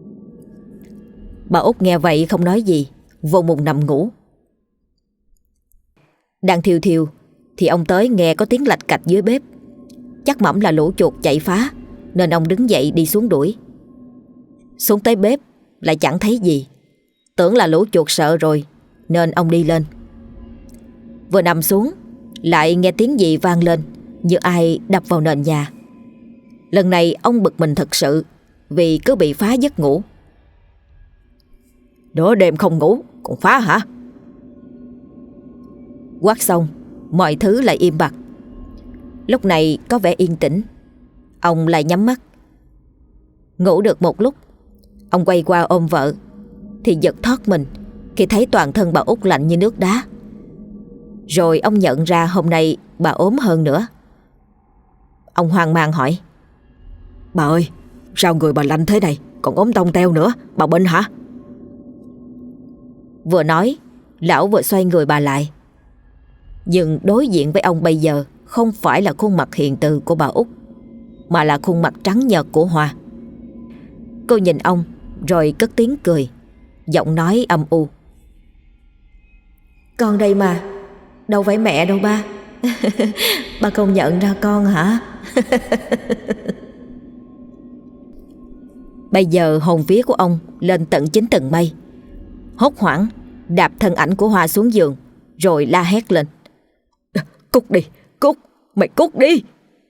Speaker 1: Bà Út nghe vậy không nói gì, vô mùng nằm ngủ. Đang thiêu thiêu thì ông tới nghe có tiếng lạch cạch dưới bếp. Chắc mẩm là lũ chuột chạy phá, nên ông đứng dậy đi xuống đuổi. Xuống tới bếp lại chẳng thấy gì, tưởng là lũ chuột sợ rồi, nên ông đi lên. Vừa nằm xuống lại nghe tiếng gì vang lên, như ai đập vào nền nhà. Lần này ông bực mình thật sự, vì cứ bị phá giấc ngủ.
Speaker 2: Nửa đêm không ngủ còn phá hả?
Speaker 1: Quát xong, mọi thứ lại im bặt. Lúc này có vẻ yên tĩnh. Ông lại nhắm mắt. Ngủ được một lúc, ông quay qua ôm vợ, thì giật thót mình khi thấy toàn thân bà Út lạnh như nước đá. Rồi ông nhận ra hôm nay bà ốm hơn nữa. Ông hoang mang hỏi:
Speaker 2: Bà ơi, sao người bà lạnh thế này, còn ốm tông teo nữa, bà bệnh hả?
Speaker 1: Vừa nói, lão vừa xoay người bà lại. Nhưng đối diện với ông bây giờ không phải là khuôn mặt hiền từ của bà Út, mà là khuôn mặt trắng nhợt của Hoa. Cô nhìn ông rồi cất tiếng cười, giọng nói âm u: Con đây mà, đâu phải mẹ đâu ba. Ba không nhận ra con hả? Bây giờ hồn vía của ông lên tận 9 tầng mây. Hốt hoảng đạp thân ảnh của Hoa xuống giường, rồi la hét lên:
Speaker 2: Cút đi, cút, mày cút đi.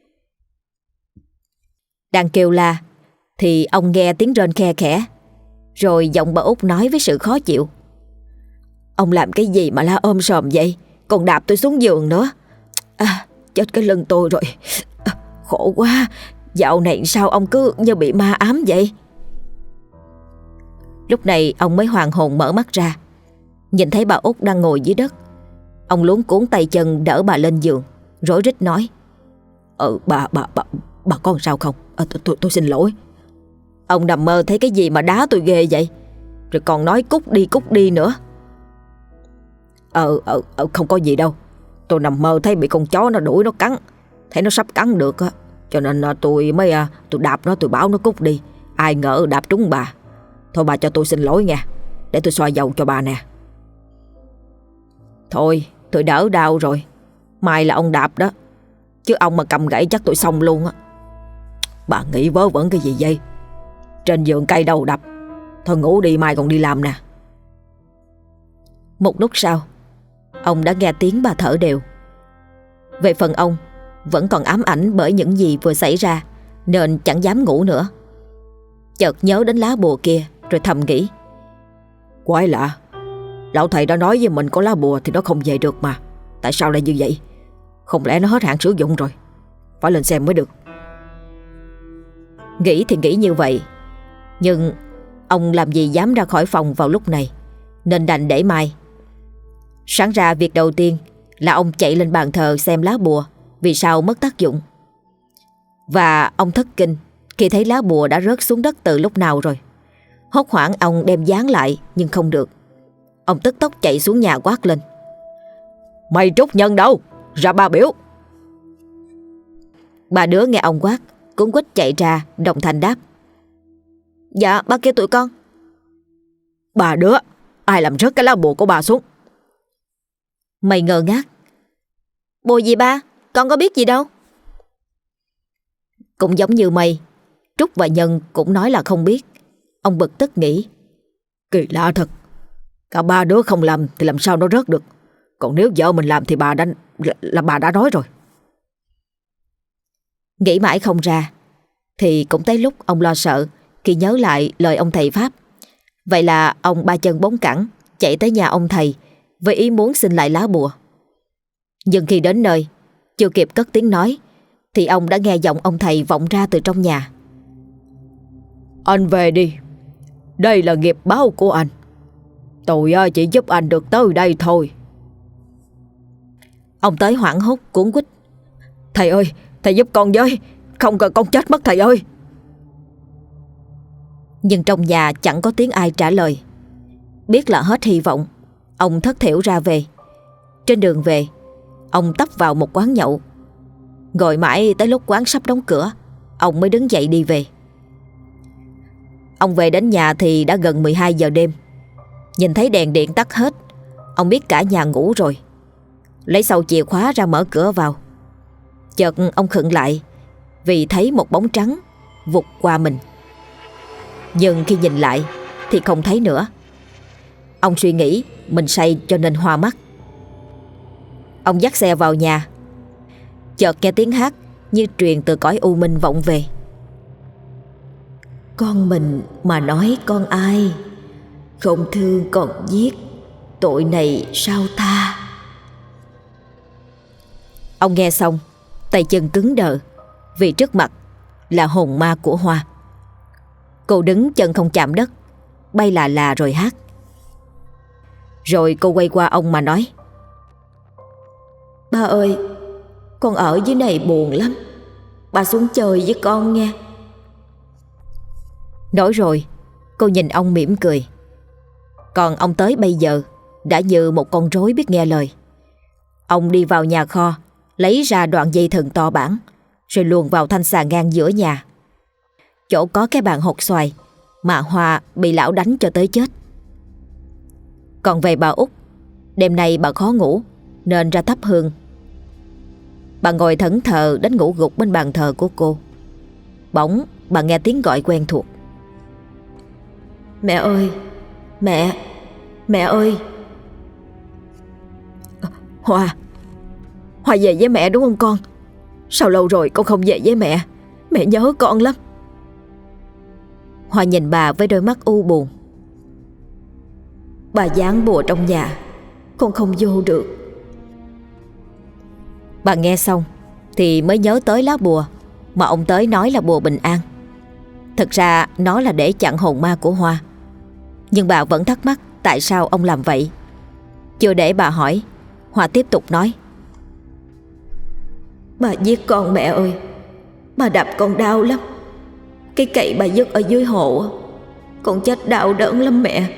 Speaker 1: Đang kêu la thì ông nghe tiếng rên khe khẽ, rồi giọng bà Út nói với sự khó chịu:
Speaker 2: Ông làm cái gì mà la ôm sòm vậy, còn đạp tôi xuống giường nữa. Chết cái lưng tôi rồi. Khổ quá, dạo này sao ông cứ như bị ma ám vậy?
Speaker 1: Lúc này ông mới hoàn hồn mở mắt ra, nhìn thấy bà Út đang ngồi dưới đất. Ông luống cuống tay chân đỡ bà lên giường, rối rít nói:
Speaker 2: Bà có sao không? Tôi xin lỗi.
Speaker 1: Ông nằm mơ thấy cái gì mà đá tôi ghê vậy? Rồi còn nói cút đi nữa.
Speaker 2: Không có gì đâu. Tôi nằm mơ thấy bị con chó nó đuổi nó cắn, thấy nó sắp cắn được á, cho nên tôi đạp nó, tôi bảo nó cút đi. Ai ngờ đạp trúng bà. Thôi bà cho tôi xin lỗi nha, để tôi xoa dầu cho bà nè.
Speaker 1: Thôi tôi đỡ đau rồi, may là ông đạp đó, chứ ông mà cầm gậy chắc tôi xong luôn á.
Speaker 2: Bà nghĩ vớ vẩn cái gì vậy? Trên giường cây đầu đập. Thôi ngủ đi, mai còn đi làm nè.
Speaker 1: Một lúc sau, ông đã nghe tiếng bà thở đều. Về phần ông, vẫn còn ám ảnh bởi những gì vừa xảy ra, nên chẳng dám ngủ nữa. Chợt nhớ đến lá bùa kia, rồi thầm nghĩ:
Speaker 2: Quái lạ, lão thầy đã nói với mình có lá bùa thì nó không về được mà. Tại sao lại như vậy? Không lẽ nó hết hạn sử dụng rồi? Phải lên xem mới được.
Speaker 1: Nghĩ thì nghĩ như vậy, nhưng ông làm gì dám ra khỏi phòng vào lúc này, nên đành để mai. Sáng ra việc đầu tiên là ông chạy lên bàn thờ xem lá bùa vì sao mất tác dụng. Và ông thất kinh khi thấy lá bùa đã rớt xuống đất từ lúc nào rồi. Hốt hoảng ông đem dán lại nhưng không được. Ông tức tốc chạy xuống nhà quát lên:
Speaker 2: Mày trút nhân đâu? Ra ba biểu.
Speaker 1: Ba đứa nghe ông quát cuống quýt chạy ra, đồng thanh đáp: Dạ ba kêu tụi con.
Speaker 2: Ba đứa, ai làm rớt cái lá bùa của bà xuống?
Speaker 1: Mày ngơ ngác: Bùa gì ba? Con có biết gì đâu. Cũng giống như mày, Trúc và Nhân cũng nói là không biết. Ông bực tức nghĩ:
Speaker 2: Kỳ lạ thật, cả ba đứa không làm thì làm sao nó rớt được. Còn nếu vợ mình làm thì bà đã nói rồi.
Speaker 1: Nghĩ mãi không ra, thì cũng tới lúc ông lo sợ khi nhớ lại lời ông thầy Pháp. Vậy là ông ba chân bốn cẳng chạy tới nhà ông thầy với ý muốn xin lại lá bùa. Nhưng khi đến nơi, chưa kịp cất tiếng nói thì ông đã nghe giọng ông thầy vọng ra từ trong nhà:
Speaker 2: Anh về đi, đây là nghiệp báo của anh. Tôi chỉ giúp anh được tới đây thôi.
Speaker 1: Ông tới hoảng hốt cuống quýt:
Speaker 2: Thầy ơi, thầy giúp con với, không cần con chết mất thầy ơi.
Speaker 1: Nhưng trong nhà chẳng có tiếng ai trả lời. Biết là hết hy vọng, ông thất thểu ra về. Trên đường về, ông tấp vào một quán nhậu. Ngồi mãi tới lúc quán sắp đóng cửa, ông mới đứng dậy đi về. Ông về đến nhà thì đã gần 12 giờ đêm. Nhìn thấy đèn điện tắt hết, ông biết cả nhà ngủ rồi. Lấy sau chìa khóa ra mở cửa vào. Chợt ông khựng lại vì thấy một bóng trắng vụt qua mình. Nhưng khi nhìn lại thì không thấy nữa. Ông suy nghĩ mình say cho nên hoa mắt. Ông dắt xe vào nhà, chợt nghe tiếng hát như truyền từ cõi u minh vọng về. Con mình mà nói con ai, không thương còn giết, tội này sao tha. Ông nghe xong, tay chân cứng đờ, vì trước mặt là hồn ma của Hoa. Cô đứng chân không chạm đất, bay là rồi hát. Rồi cô quay qua ông mà nói: Ba ơi, con ở dưới này buồn lắm, bà xuống chơi với con nghe. Nói rồi cô nhìn ông mỉm cười. Còn ông tới bây giờ đã như một con rối biết nghe lời. Ông đi vào nhà kho, lấy ra đoạn dây thừng to bản, rồi luồn vào thanh xà ngang giữa nhà, chỗ có cái bàn hột xoài mà Hoa bị lão đánh cho tới chết. Còn về bà Út, đêm nay bà khó ngủ nên ra thắp hương. Bà ngồi thẫn thờ đến ngủ gục bên bàn thờ của cô. Bỗng bà nghe tiếng gọi quen thuộc: Mẹ ơi, mẹ ơi. Hoa về với mẹ đúng không con? Sao lâu rồi con không về với mẹ? Mẹ nhớ con lắm. Hoa nhìn bà với đôi mắt u buồn. Bà dán bùa trong nhà, con không vô được. Bà nghe xong thì mới nhớ tới lá bùa mà ông tới nói là bùa bình an. Thực ra nó là để chặn hồn ma của Hoa. Nhưng bà vẫn thắc mắc tại sao ông làm vậy. Chưa để bà hỏi, Hoa tiếp tục nói: Bà giết con mẹ ơi. Bà đập con đau lắm. Cái cậy bà vứt ở dưới hồ, con chết đau đớn lắm mẹ.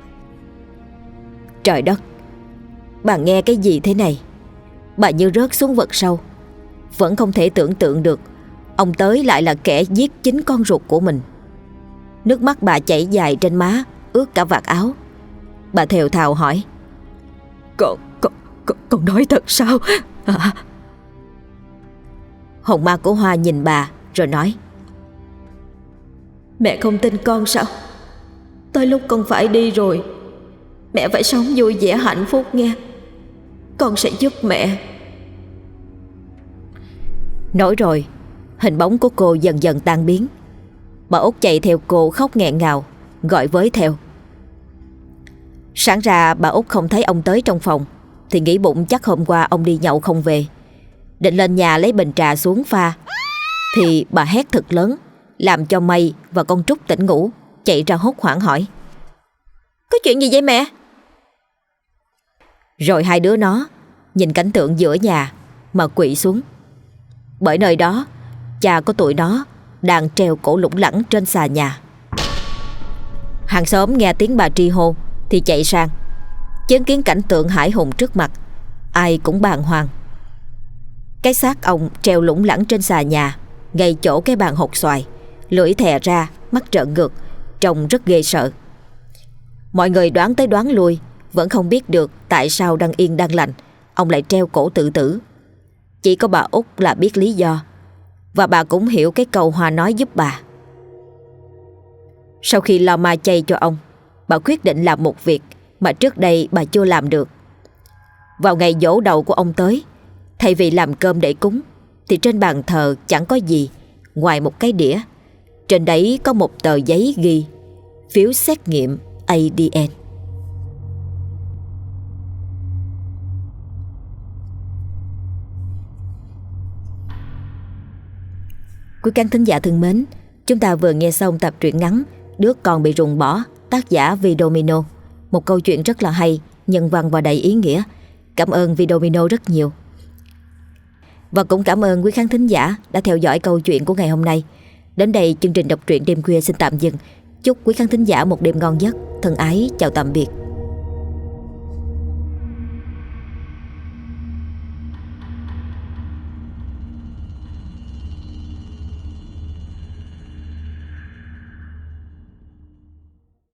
Speaker 1: Trời đất, bà nghe cái gì thế này? Bà như rớt xuống vực sâu. Vẫn không thể tưởng tượng được ông tới lại là kẻ giết chính con ruột của mình. Nước mắt bà chảy dài trên má, ướt cả vạt áo. Bà thều thào hỏi: Con nói thật sao? Hồn ma của Hoa nhìn bà rồi nói: Mẹ không tin con sao? Tới lúc con phải đi rồi, mẹ phải sống vui vẻ hạnh phúc nghe. Con sẽ giúp mẹ. Nói rồi, hình bóng của cô dần dần tan biến. Bà Út chạy theo cô khóc nghẹn ngào, gọi với theo. Sáng ra bà Út không thấy ông tới trong phòng thì nghĩ bụng chắc hôm qua ông đi nhậu không về. Định lên nhà lấy bình trà xuống pha thì bà hét thật lớn, làm cho Mây và con Trúc tỉnh ngủ, chạy ra hốt hoảng hỏi: Có chuyện gì vậy mẹ? Rồi hai đứa nó nhìn cảnh tượng giữa nhà mà quỵ xuống. Bởi nơi đó cha của tụi nó đang treo cổ lủng lẳng trên xà nhà. Hàng xóm nghe tiếng bà tri hô thì chạy sang, chứng kiến cảnh tượng hãi hùng trước mặt, ai cũng bàng hoàng. Cái xác ông treo lủng lẳng trên xà nhà, ngay chỗ cái bàn hột xoài, lưỡi thè ra, mắt trợn ngược, trông rất ghê sợ. Mọi người đoán tới đoán lui, vẫn không biết được tại sao đang yên đang lành ông lại treo cổ tự tử. Chỉ có bà Út là biết lý do, và bà cũng hiểu cái câu Hoa nói giúp bà. Sau khi lo ma chay cho ông, bà quyết định làm một việc mà trước đây bà chưa làm được. Vào ngày giỗ đầu của ông tới, thay vì làm cơm để cúng thì trên bàn thờ chẳng có gì ngoài một cái đĩa. Trên đấy có một tờ giấy ghi phiếu xét nghiệm ADN. Quý khán thính giả thân mến, chúng ta vừa nghe xong tập truyện ngắn Đứa con bị ruồng bỏ, tác giả Vidomino. Một câu chuyện rất là hay, nhân văn và đầy ý nghĩa. Cảm ơn Vidomino rất nhiều. Và cũng cảm ơn quý khán thính giả đã theo dõi câu chuyện của ngày hôm nay. Đến đây chương trình đọc truyện đêm khuya xin tạm dừng. Chúc quý khán thính giả một đêm ngon giấc. Thân ái chào tạm biệt.